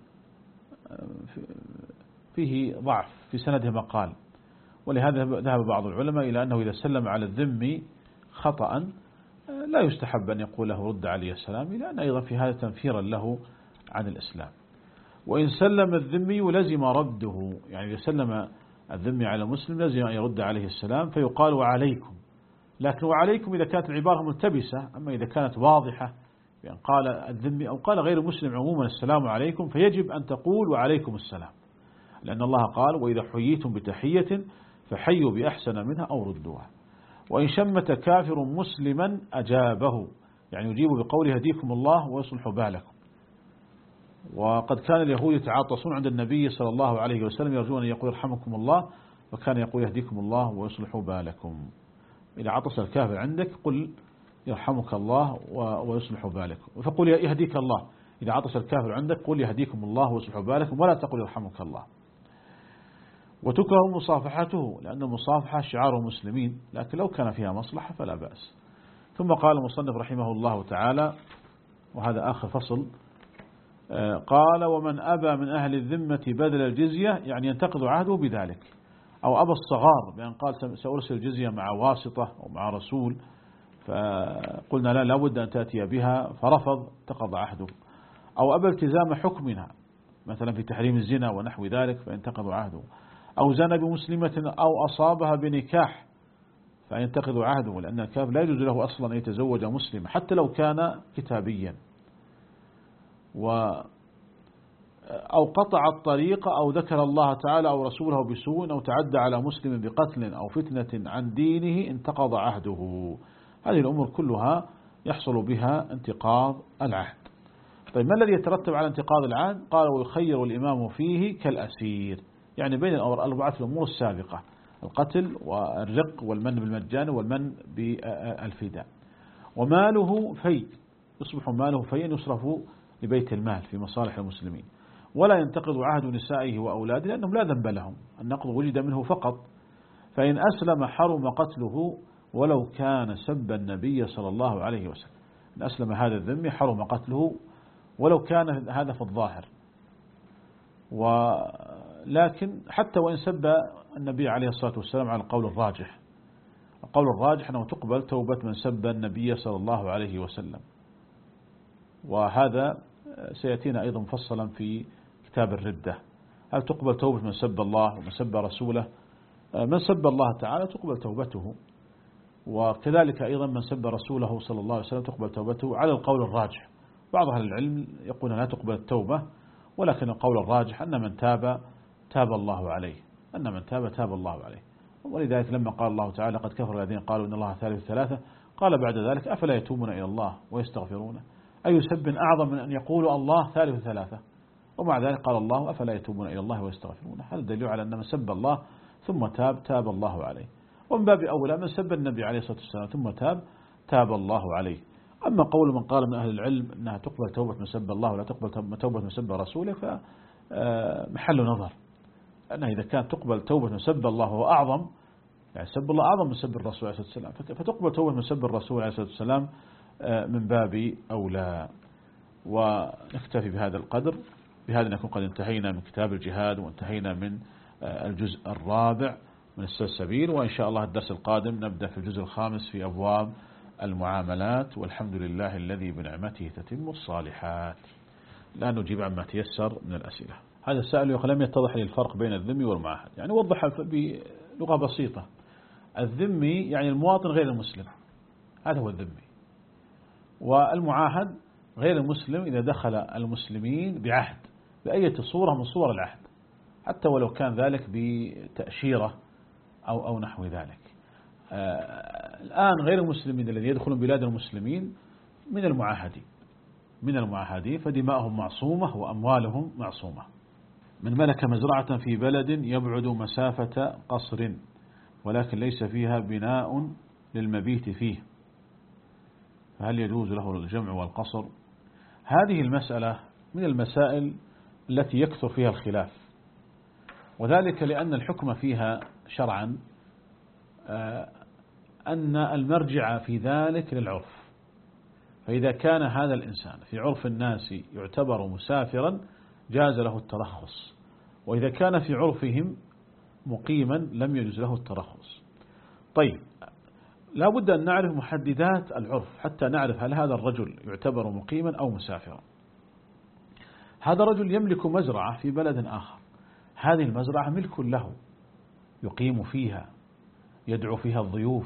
فيه ضعف في سنده مقال، ولهذا ذهب بعض العلماء إلى أنه إذا سلم على الذمي خطأ لا يستحب أن يقول له رد علي السلام، لأن أيضا في هذا تنفيرا له عن الإسلام. وإن سلم الذمي لزم رده، يعني إذا سلم الذمي على مسلم لزم أن يرد عليه السلام، فيقال وعليكم. لكن وعليكم إذا كانت العبارة ملتبسة، أما إذا كانت واضحة بأن قال الذمي أو قال غير مسلم عموما السلام عليكم، فيجب أن تقول وعليكم السلام، لأن الله قال وإذا حييتم بتحية فحيوا بأحسن منها أو ردوها. وإن شمت كافر مسلما أجابه، يعني يجيب بقوله هديكم الله ويصلح بالكم. وقد كان اليهود يتعاطسون عند النبي صلى الله عليه وسلم يرجون أن يقول يرحمكم الله، وكان يقول يهديكم الله ويصلح بالكم. إذا عطس الكافر عندك قل يرحمك الله ويصلح بالكم، فقل يهديك الله. إذا عطس الكافر عندك قل يهديكم الله ويصلح بالكم، ولا تقل يرحمك الله. وتكره مصافحته، لأن المصافحة شعار المسلمين، لكن لو كان فيها مصلحة فلا بأس. ثم قال المصنف رحمه الله تعالى، وهذا آخر فصل، قال ومن أبى من أهل الذمة بدل الجزية، يعني ينتقض عهده بذلك. أو أبى الصغار بأن قال سأرسل الجزية مع واسطة أو مع رسول، فقلنا لا لابد أن تأتي بها فرفض انتقض عهده. أو أبى التزام حكمها مثلا في تحريم الزنا ونحو ذلك فينتقض عهده. أو زنى بمسلمة أو أصابها بنكاح فينتقض عهده، لأن الكافر لا يجوز له أصلا أن يتزوج مسلم حتى لو كان كتابيا. و أو قطع الطريق أو ذكر الله تعالى أو رسوله بسوء أو تعدى على مسلم بقتل أو فتنة عن دينه انتقض عهده. هذه الأمور كلها يحصل بها انتقاض العهد. طيب ما الذي يترتب على انتقاض العهد؟ قال ويخير الإمام فيه كالأسير، يعني بين الأربعة الأمور السابقة: القتل والرق والمن بالمجان والمن بالفداء. وماله في، يصبح ماله فيا يصرف لبيت المال في مصالح المسلمين. ولا ينتقض عهد نسائه وأولاده لأنهم لا ذنب لهم، النقض وجد منه فقط. فإن أسلم حرم قتله ولو كان سب النبي صلى الله عليه وسلم. إن أسلم هذا الذمي حرم قتله ولو كان هذا في الظاهر. ولكن حتى وإن سب النبي عليه الصلاة والسلام على القول الراجح، القول الراجح أنه تقبل توبة من سب النبي صلى الله عليه وسلم، وهذا سيأتينا أيضا مفصلا في كتاب الردة. هل تقبل توبة من سب الله ومن سب رسوله؟ من سب الله تعالى تقبل توبته، وكذلك أيضا من سب رسوله صلى الله عليه وسلم تقبل توبته على القول الراجح. بعض أهل العلم يقول لا تقبل التوبة، ولكن القول الراجح أن من تاب تاب الله عليه، أن من تاب تاب الله عليه. ولذلك لما قال الله تعالى قد كفر الذين قالوا إن الله ثالث ثلاثة، قال بعد ذلك أفلا يتوبون إلى الله ويستغفرونه؟ أي سب أعظم من أن يقولوا الله ثالث ثلاثة؟ ومع ذلك قال الله أفلا يتوبون إلى الله ويستغفرونه. هذا دليل على أن من سب الله ثم تاب تاب الله عليه. ومن باب أولى من سب النبي عليه الصلاة والسلام ثم تاب تاب الله عليه. أما قول من قال من أهل العلم أنها تقبل توبة من سب الله ولا تقبل توبة من سب رسوله فمحل نظر، أنها إذا كانت تقبل توبة من سب الله هو أعظم، يعني سب الله أعظم من سب الرسول عليه الصلاة والسلام، فتقبل توبة من سب الرسول عليه الصلاة والسلام من باب أولى. ونكتفي بهذا القدر. بهذا نكون قد انتهينا من كتاب الجهاد وانتهينا من الجزء الرابع من السلسبيل، وإن شاء الله الدرس القادم نبدأ في الجزء الخامس في أبواب المعاملات. والحمد لله الذي بنعمته تتم الصالحات. لا نجيب عما تيسر من الأسئلة. هذا السائل يقول لم يتضح لي الفرق بين الذمي والمعاهد، يعني وضح بلغة بسيطة. الذمي يعني المواطن غير المسلم، هذا هو الذمي. والمعاهد غير المسلم إذا دخل المسلمين بعهد بأية صورة من صور العهد، حتى ولو كان ذلك بتأشيرة أو أو نحو ذلك. آه الآن غير المسلمين الذين يدخلون بلاد المسلمين من المعاهدين من المعاهدين فدماءهم معصومة وأموالهم معصومة. من ملك مزرعة في بلد يبعد مسافة قصر ولكن ليس فيها بناء للمبيت فيه، فهل يجوز له الجمع والقصر؟ هذه المسألة من المسائل التي يكثر فيها الخلاف، وذلك لأن الحكم فيها شرعا أن المرجع في ذلك للعرف. فإذا كان هذا الإنسان في عرف الناس يعتبر مسافرا جاز له الترخص، وإذا كان في عرفهم مقيما لم يجوز له الترخص. طيب، لا بد أن نعرف محددات العرف حتى نعرف هل هذا الرجل يعتبر مقيما أو مسافرا. هذا الرجل يملك مزرعة في بلد آخر، هذه المزرعة ملك له، يقيم فيها، يدعو فيها الضيوف،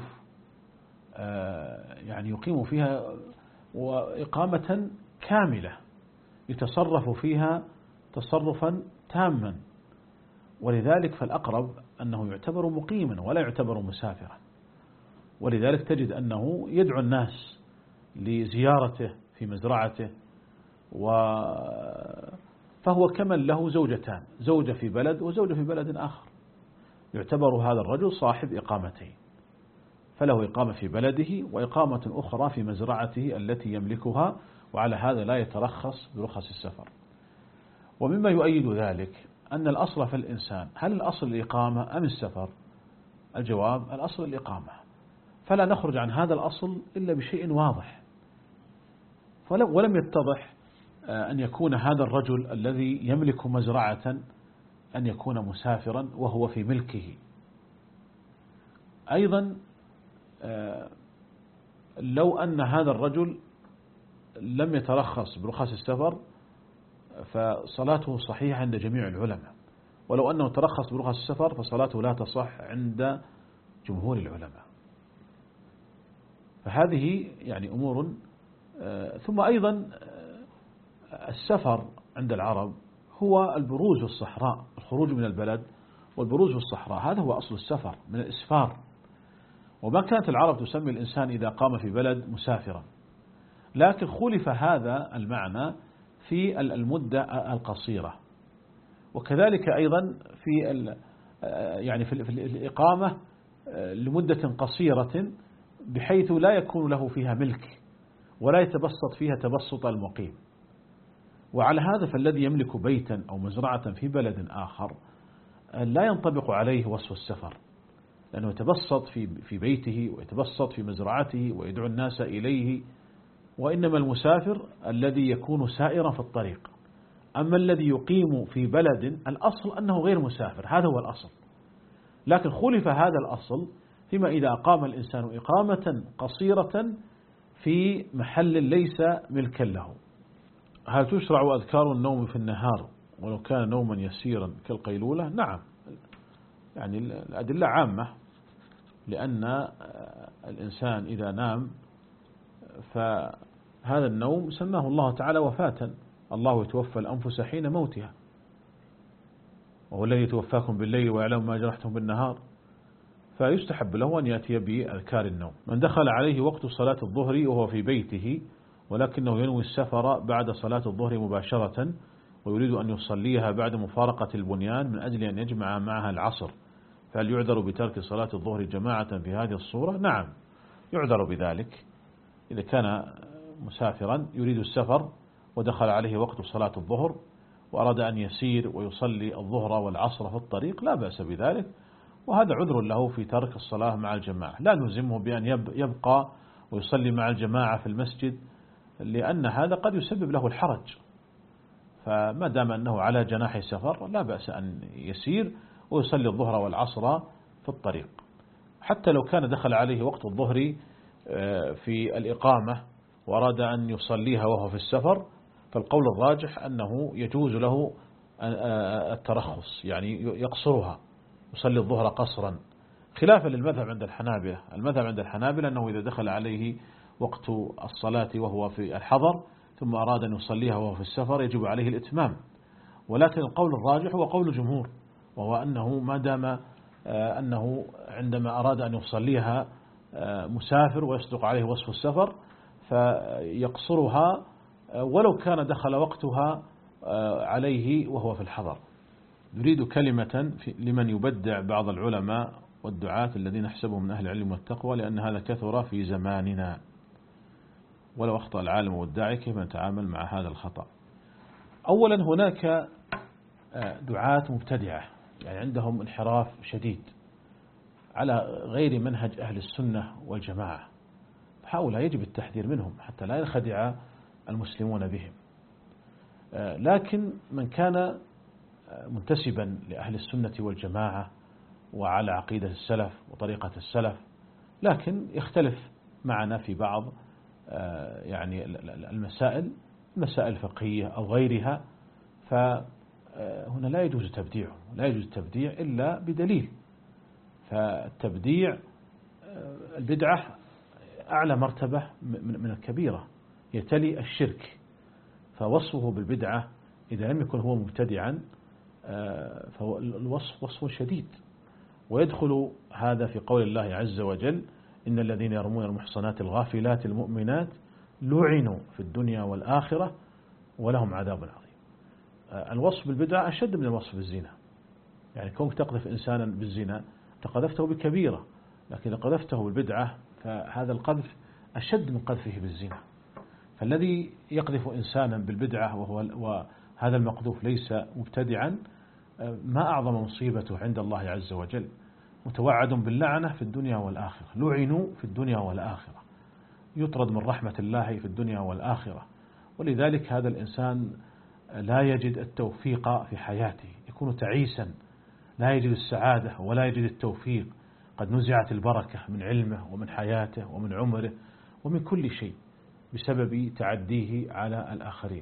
يعني يقيم فيها وإقامة كاملة، يتصرف فيها تصرفا تاما، ولذلك فالأقرب أنه يعتبر مقيما ولا يعتبر مسافرا. ولذلك تجد أنه يدعو الناس لزيارته في مزرعته، و فهو كمن له زوجتان، زوجة في بلد وزوجة في بلد آخر، يعتبر هذا الرجل صاحب إقامتين، فله إقامة في بلده وإقامة أخرى في مزرعته التي يملكها، وعلى هذا لا يترخص برخص السفر. ومما يؤيد ذلك أن الأصل في الإنسان، هل الأصل الإقامة أم السفر؟ الجواب الأصل الإقامة، فلا نخرج عن هذا الأصل إلا بشيء واضح. ولم يتضح أن يكون هذا الرجل الذي يملك مزرعة أن يكون مسافرا وهو في ملكه. أيضا لو أن هذا الرجل لم يترخص برخص السفر فصلاته صحيحة عند جميع العلماء، ولو أنه ترخص برخص السفر فصلاته لا تصح عند جمهور العلماء. فهذه يعني أمور. ثم أيضا السفر عند العرب هو البروز والصحراء، الخروج من البلد والبروز والصحراء، هذا هو أصل السفر من الإسفار. وما كانت العرب تسمي الإنسان إذا قام في بلد مسافرا، لكن خلف هذا المعنى في المدة القصيرة، وكذلك أيضا في يعني في الإقامة لمدة قصيرة بحيث لا يكون له فيها ملك ولا يتبسط فيها تبسط المقيم. وعلى هذا فالذي يملك بيتا أو مزرعة في بلد آخر لا ينطبق عليه وصف السفر، لأنه يتبسط في في بيته ويتبسط في مزرعته ويدعو الناس إليه. وإنما المسافر الذي يكون سائرا في الطريق. أما الذي يقيم في بلد الأصل أنه غير مسافر، هذا هو الأصل. لكن خلف هذا الأصل فيما إذا أقام الإنسان إقامة قصيرة في محل ليس ملكا له. هل تشرع أذكار النوم في النهار ولو كان نوما يسيرا كالقيلولة؟ نعم، يعني الأدلة عامة، لأن الإنسان إذا نام فهذا النوم سماه الله تعالى وفاة، الله يتوفى الأنفس حين موتها، وهو الذي يتوفاكم بالليل ويعلم ما جرحتم بالنهار، فيستحب له أن يأتي بأذكار النوم. من دخل عليه وقت صلاة الظهر وهو في بيته ولكنه ينوي السفر بعد صلاة الظهر مباشرة ويريد أن يصليها بعد مفارقة البنيان من أجل أن يجمع معها العصر، فهل يعذر بترك صلاة الظهر جماعة في هذه الصورة؟ نعم، يعذر بذلك. إذا كان مسافرا يريد السفر ودخل عليه وقت صلاة الظهر وأراد أن يسير ويصلي الظهر والعصر في الطريق لا بأس بذلك، وهذا عذر له في ترك الصلاة مع الجماعة. لا نلزمه بأن يبقى ويصلي مع الجماعة في المسجد، لأن هذا قد يسبب له الحرج، فما دام أنه على جناح سفر لا بأس أن يسير ويصلي الظهر والعصر في الطريق. حتى لو كان دخل عليه وقت الظهر في الإقامة وأراد أن يصليها وهو في السفر، فالقول الراجح أنه يجوز له الترخص، يعني يقصرها، يصلي الظهر قصرا، خلافا للمذهب عند الحنابلة. المذهب عند الحنابلة أنه إذا دخل عليه وقت الصلاة وهو في الحضر ثم أراد أن يصليها وهو في السفر يجب عليه الإتمام. ولكن القول الراجح هو قول الجمهور، وهو أنه ما دام أنه عندما أراد أن يصليها مسافر ويصدق عليه وصف السفر فيقصرها ولو كان دخل وقتها عليه وهو في الحضر. نريد كلمة لمن يبدع بعض العلماء والدعاة الذين نحسبهم من أهل العلم والتقوى، لأن هذا كثر في زماننا. ولو أخطأ العالم والداعي كيف نتعامل مع هذا الخطأ؟ أولا هناك دعاة مبتدعة يعني عندهم انحراف شديد على غير منهج أهل السنة والجماعة، هؤلاء يجب التحذير منهم حتى لا ينخدع المسلمون بهم. لكن من كان منتسبا لأهل السنة والجماعة وعلى عقيدة السلف وطريقة السلف، لكن يختلف معنا في بعض يعني المسائل المسائل الفقهية أو غيرها، فهنا لا يجوز تبديعه، لا يجوز التبديع إلا بدليل. فالتبديع البدعة أعلى مرتبة من الكبيرة، يتلي الشرك، فوصفه بالبدعة إذا لم يكن هو مبتدعا فهو الوصف وصف شديد. ويدخل هذا في قول الله عز وجل: إن الذين يرمون المحصنات الغافلات المؤمنات لعنوا في الدنيا والآخرة ولهم عذاب عظيم. الوصف بالبدعة أشد من الوصف بالزنا، يعني كونك تقذف إنسانا بالزنا تقذفته بكبيرة، لكن قذفته بالبدعة فهذا القذف أشد من قذفه بالزنا. فالذي يقذف إنسانا بالبدعة وهو وهذا المقذوف ليس مبتدعا ما أعظم مصيبته عند الله عز وجل، متوعد باللعنة في الدنيا والآخرة، لعنوا في الدنيا والآخرة، يطرد من رحمة الله في الدنيا والآخرة. ولذلك هذا الإنسان لا يجد التوفيق في حياته، يكون تعيسا، لا يجد السعادة ولا يجد التوفيق، قد نزعت البركة من علمه ومن حياته ومن عمره ومن كل شيء بسبب تعديه على الآخرين.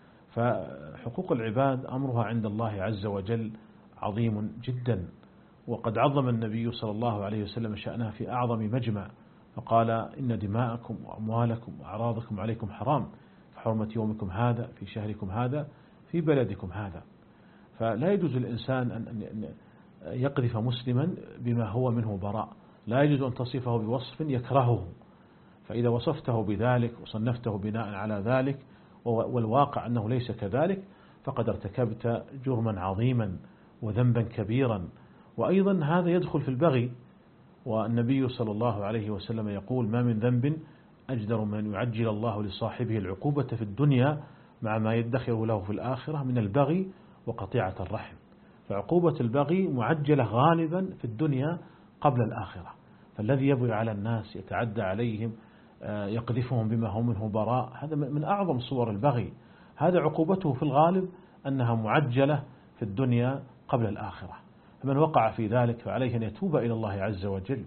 فحقوق العباد أمرها عند الله عز وجل عظيم جدا، وقد عظم النبي صلى الله عليه وسلم شأنها في أعظم مجمع، فقال: إن دماءكم وأموالكم وأعراضكم عليكم حرام كحرمة يومكم هذا في شهركم هذا في بلدكم هذا. فلا يجوز الإنسان أن يقذف مسلما بما هو منه براء، لا يجوز أن تصفه بوصف يكرهه، فإذا وصفته بذلك وصنفته بناء على ذلك والواقع أنه ليس كذلك فقد ارتكبت جرما عظيما وذنبا كبيرا. وأيضا هذا يدخل في البغي، والنبي صلى الله عليه وسلم يقول: ما من ذنب أجدر من يعجل الله لصاحبه العقوبة في الدنيا مع ما يدخره له في الآخرة من البغي وقطيعة الرحم. فعقوبة البغي معجلة غالبا في الدنيا قبل الآخرة، فالذي يبغي على الناس يتعدى عليهم يقذفهم بما هم منه براء، هذا من أعظم صور البغي، هذا عقوبته في الغالب أنها معجلة في الدنيا قبل الآخرة. فمن وقع في ذلك فعليه أن يتوب إلى الله عز وجل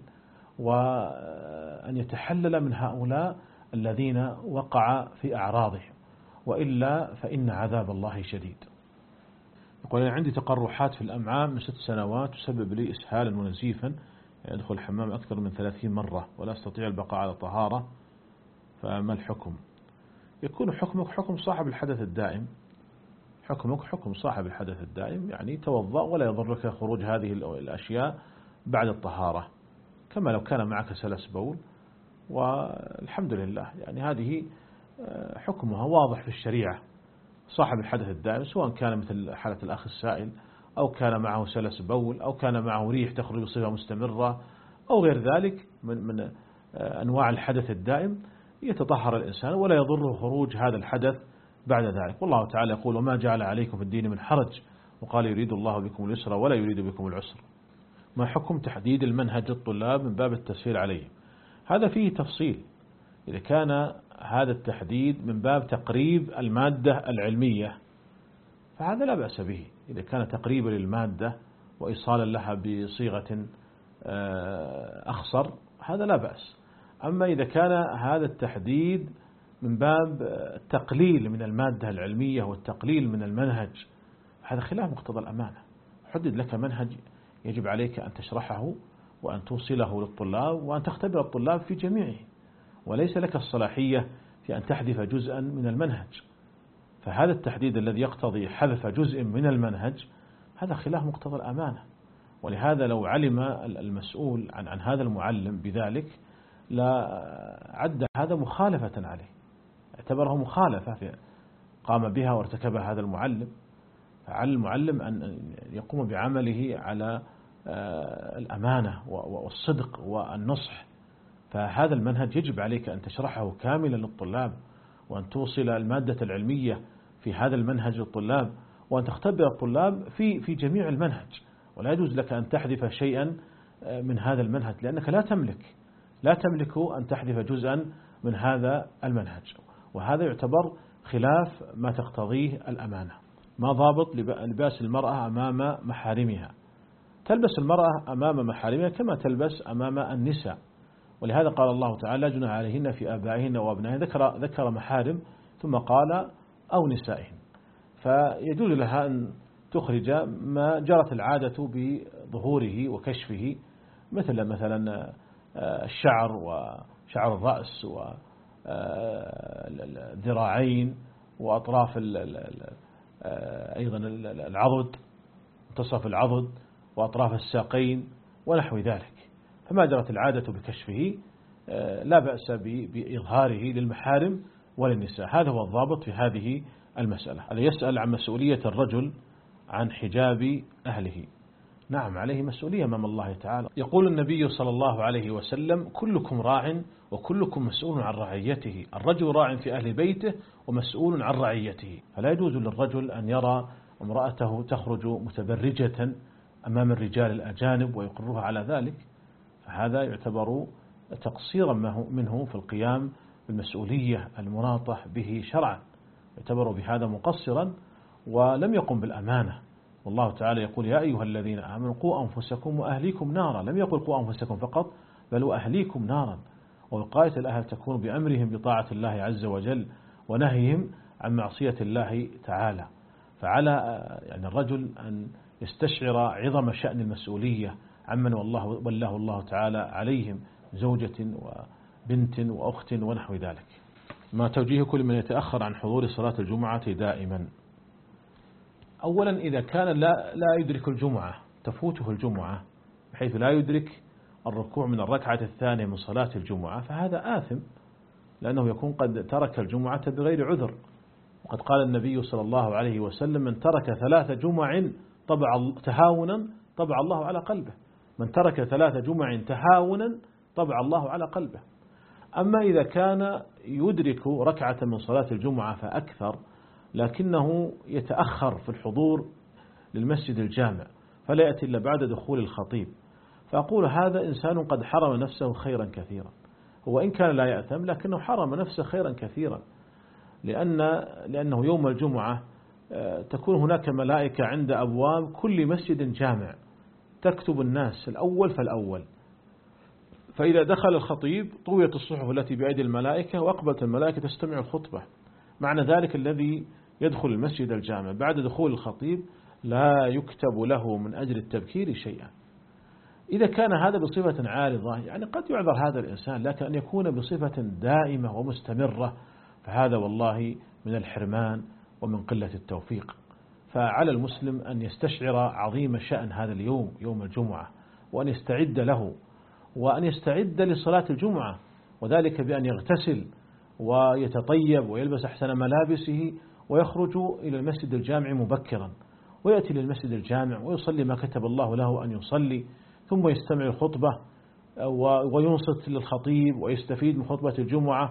وأن يتحلل من هؤلاء الذين وقع في أعراضهم، وإلا فإن عذاب الله شديد. يقول: أنا عندي تقرحات في الأمعاء من ست سنوات تسبب لي إسهالا ونزيفا، يعني أدخل الحمام أكثر من ثلاثين مرة ولا أستطيع البقاء على طهارة، فما الحكم؟ يكون حكمك حكم صاحب الحدث الدائم، حكمك حكم صاحب الحدث الدائم، يعني توضأ ولا يضرك خروج هذه الأشياء بعد الطهارة، كما لو كان معك سلس بول، والحمد لله. يعني هذه حكمها واضح في الشريعة. صاحب الحدث الدائم سواء كان مثل حالة الأخ السائل أو كان معه سلس بول أو كان معه ريح تخرج بصفة مستمرة أو غير ذلك من من أنواع الحدث الدائم، يتطهر الإنسان ولا يضره خروج هذا الحدث بعد ذلك. والله تعالى يقول: وما جعل عليكم في الدين من حرج، وقال: يريد الله بكم اليسر ولا يريد بكم العسر. ما حكم تحديد المنهج الطلاب من باب التسهيل عليهم؟ هذا فيه تفصيل. إذا كان هذا التحديد من باب تقريب المادة العلمية فهذا لا بأس به، إذا كان تقريبا للمادة وإيصالا لها بصيغة أخصر هذا لا بأس. أما إذا كان هذا التحديد من باب التقليل من المادة العلمية والتقليل من المنهج، هذا خلاف مقتضى الأمانة. حدد لك منهج يجب عليك أن تشرحه وأن توصله للطلاب وأن تختبر الطلاب في جميعه، وليس لك الصلاحية في أن تحذف جزءا من المنهج. فهذا التحديد الذي يقتضي حذف جزء من المنهج هذا خلاف مقتضى الأمانة. ولهذا لو علم المسؤول عن عن هذا المعلم بذلك لا عد هذا مخالفة عليه، اعتبره مخالفة قام بها وارتكبها هذا المعلم. فعلى المعلم أن يقوم بعمله على الأمانة والصدق والنصح، فهذا المنهج يجب عليك أن تشرحه كاملا للطلاب، وأن توصل المادة العلمية في هذا المنهج للطلاب، وأن تختبر الطلاب في في جميع المنهج. ولا يجوز لك أن تحذف شيئا من هذا المنهج، لأنك لا تملك لا تملك أن تحذف جزءا من هذا المنهج، وهذا يعتبر خلاف ما تقتضيه الأمانة. ما ضابط لباس المرأة أمام محارمها؟ تلبس المرأة أمام محارمها كما تلبس أمام النساء، ولهذا قال الله تعالى: جناح عليهن في آبائهن وأبنائهن، ذكر ذكر محارم ثم قال أو نسائهن. فيجوز لها أن تخرج ما جرت العادة بظهوره وكشفه، مثل مثلا الشعر وشعر الرأس والذراعين وأطراف أيضا العضد، منتصف العضد وأطراف الساقين ونحو ذلك. فما جرت العادة بكشفه لا بأس بإظهاره للمحارم وللنساء. هذا هو الضابط في هذه المسألة. هذا يسأل عن مسؤولية الرجل عن حجاب أهله. نعم، عليه مسؤولية أمام الله تعالى. يقول النبي صلى الله عليه وسلم: كلكم راع وكلكم مسؤول عن رعيته. الرجل راع في أهل بيته ومسؤول عن رعيته. فلا يجوز للرجل أن يرى امرأته تخرج متبرجة أمام الرجال الأجانب ويقرها على ذلك، فهذا يعتبر تقصيرا منه في القيام بالمسؤولية المناطة به شرعا، يعتبر بهذا مقصرا ولم يقم بالأمانة. والله تعالى يقول: يا أيها الذين آمنوا قوا أنفسكم وأهليكم نارا. لم يقل قوا أنفسكم فقط، بل وأهليكم نارا. ووقاية الأهل تكون بأمرهم بطاعة الله عز وجل ونهيهم عن معصية الله تعالى. فعلى يعني الرجل أن يستشعر عظم شأن المسؤولية عمن والله والله الله تعالى عليهم، زوجة وبنت وأخت ونحو ذلك. ما توجيه كل من يتأخر عن حضور صلاة الجمعة دائما؟ أولا، إذا كان لا لا يدرك الجمعة، تفوته الجمعة بحيث لا يدرك الركوع من الركعة الثانية من صلاة الجمعة، فهذا آثم، لأنه يكون قد ترك الجمعة بغير عذر. وقد قال النبي صلى الله عليه وسلم: من ترك ثلاث جمع طبع تهاونا طبع الله على قلبه. من ترك ثلاث جمع تهاونا طبع الله على قلبه. أما إذا كان يدرك ركعة من صلاة الجمعة فأكثر، لكنه يتأخر في الحضور للمسجد الجامع فلا يأتي إلا بعد دخول الخطيب، فأقول هذا إنسان قد حرم نفسه خيرا كثيرا. هو إن كان لا يأثم لكنه حرم نفسه خيرا كثيرا، لأن لأنه يوم الجمعة تكون هناك ملائكة عند أبواب كل مسجد جامع تكتب الناس الأول فالأول، فإذا دخل الخطيب طويت الصحف التي بأيدي الملائكة وأقبلت الملائكة تستمع الخطبة. معنى ذلك الذي يدخل المسجد الجامع بعد دخول الخطيب لا يكتب له من أجل التبكير شيئا. إذا كان هذا بصفة عارضة يعني قد يعذر هذا الإنسان، لكن أن يكون بصفة دائمة ومستمرة فهذا والله من الحرمان ومن قلة التوفيق. فعلى المسلم أن يستشعر عظيم شأن هذا اليوم، يوم الجمعة، وأن يستعد له، وأن يستعد لصلاة الجمعة، وذلك بأن يغتسل ويتطيب ويلبس أحسن ملابسه ويخرج إلى المسجد الجامع مبكرا، ويأتي للمسجد الجامع ويصلي ما كتب الله له أن يصلي، ثم يستمع الخطبة وينصت للخطيب ويستفيد من خطبة الجمعة،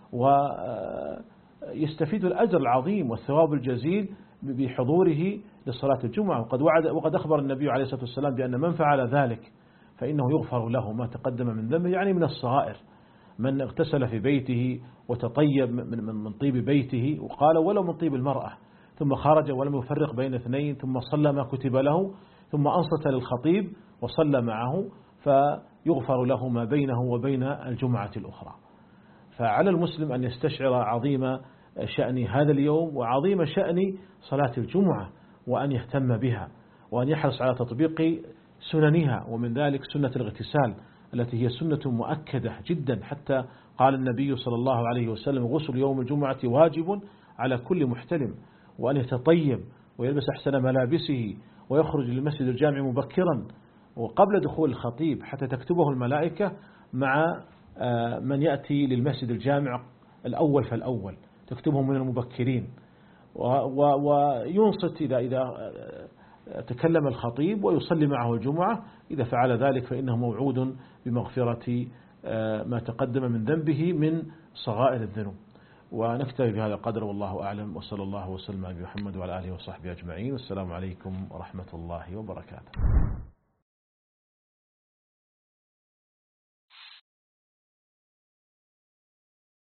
ويستفيد الأجر العظيم والثواب الجزيل بحضوره لصلاة الجمعة. وقد وعد وقد أخبر النبي عليه الصلاة والسلام بأن من فعل ذلك فإنه يغفر له ما تقدم من ذنبه، يعني من الصغائر. من اغتسل في بيته وتطيب من من طيب بيته، وقال ولو من طيب المرأة، ثم خرج ولم يفرق بين اثنين، ثم صلى ما كتب له، ثم أنصت للخطيب وصلى معه، فيغفر له ما بينه وبين الجمعة الأخرى. فعلى المسلم أن يستشعر عظيم شأن هذا اليوم وعظيم شأن صلاة الجمعة، وأن يهتم بها، وأن يحرص على تطبيق سننها، ومن ذلك سنة الاغتسال التي هي سنة مؤكدة جدا، حتى قال النبي صلى الله عليه وسلم: غسل يوم الجمعة واجب على كل محتلم. وأن يتطيب ويلبس أحسن ملابسه ويخرج للمسجد الجامع مبكرا وقبل دخول الخطيب حتى تكتبه الملائكة مع من يأتي للمسجد الجامع الأول فالأول، تكتبهم من المبكرين. وينصت إذا إذا تكلم الخطيب ويصلي معه الجمعة. إذا فعل ذلك فإنه موعود بمغفرة ما تقدم من ذنبه من صغائر الذنوب. ونكتفي بهذا القدر والله أعلم، وصلى الله وسلم على محمد وعلى آله وصحبه أجمعين، والسلام عليكم ورحمة الله وبركاته.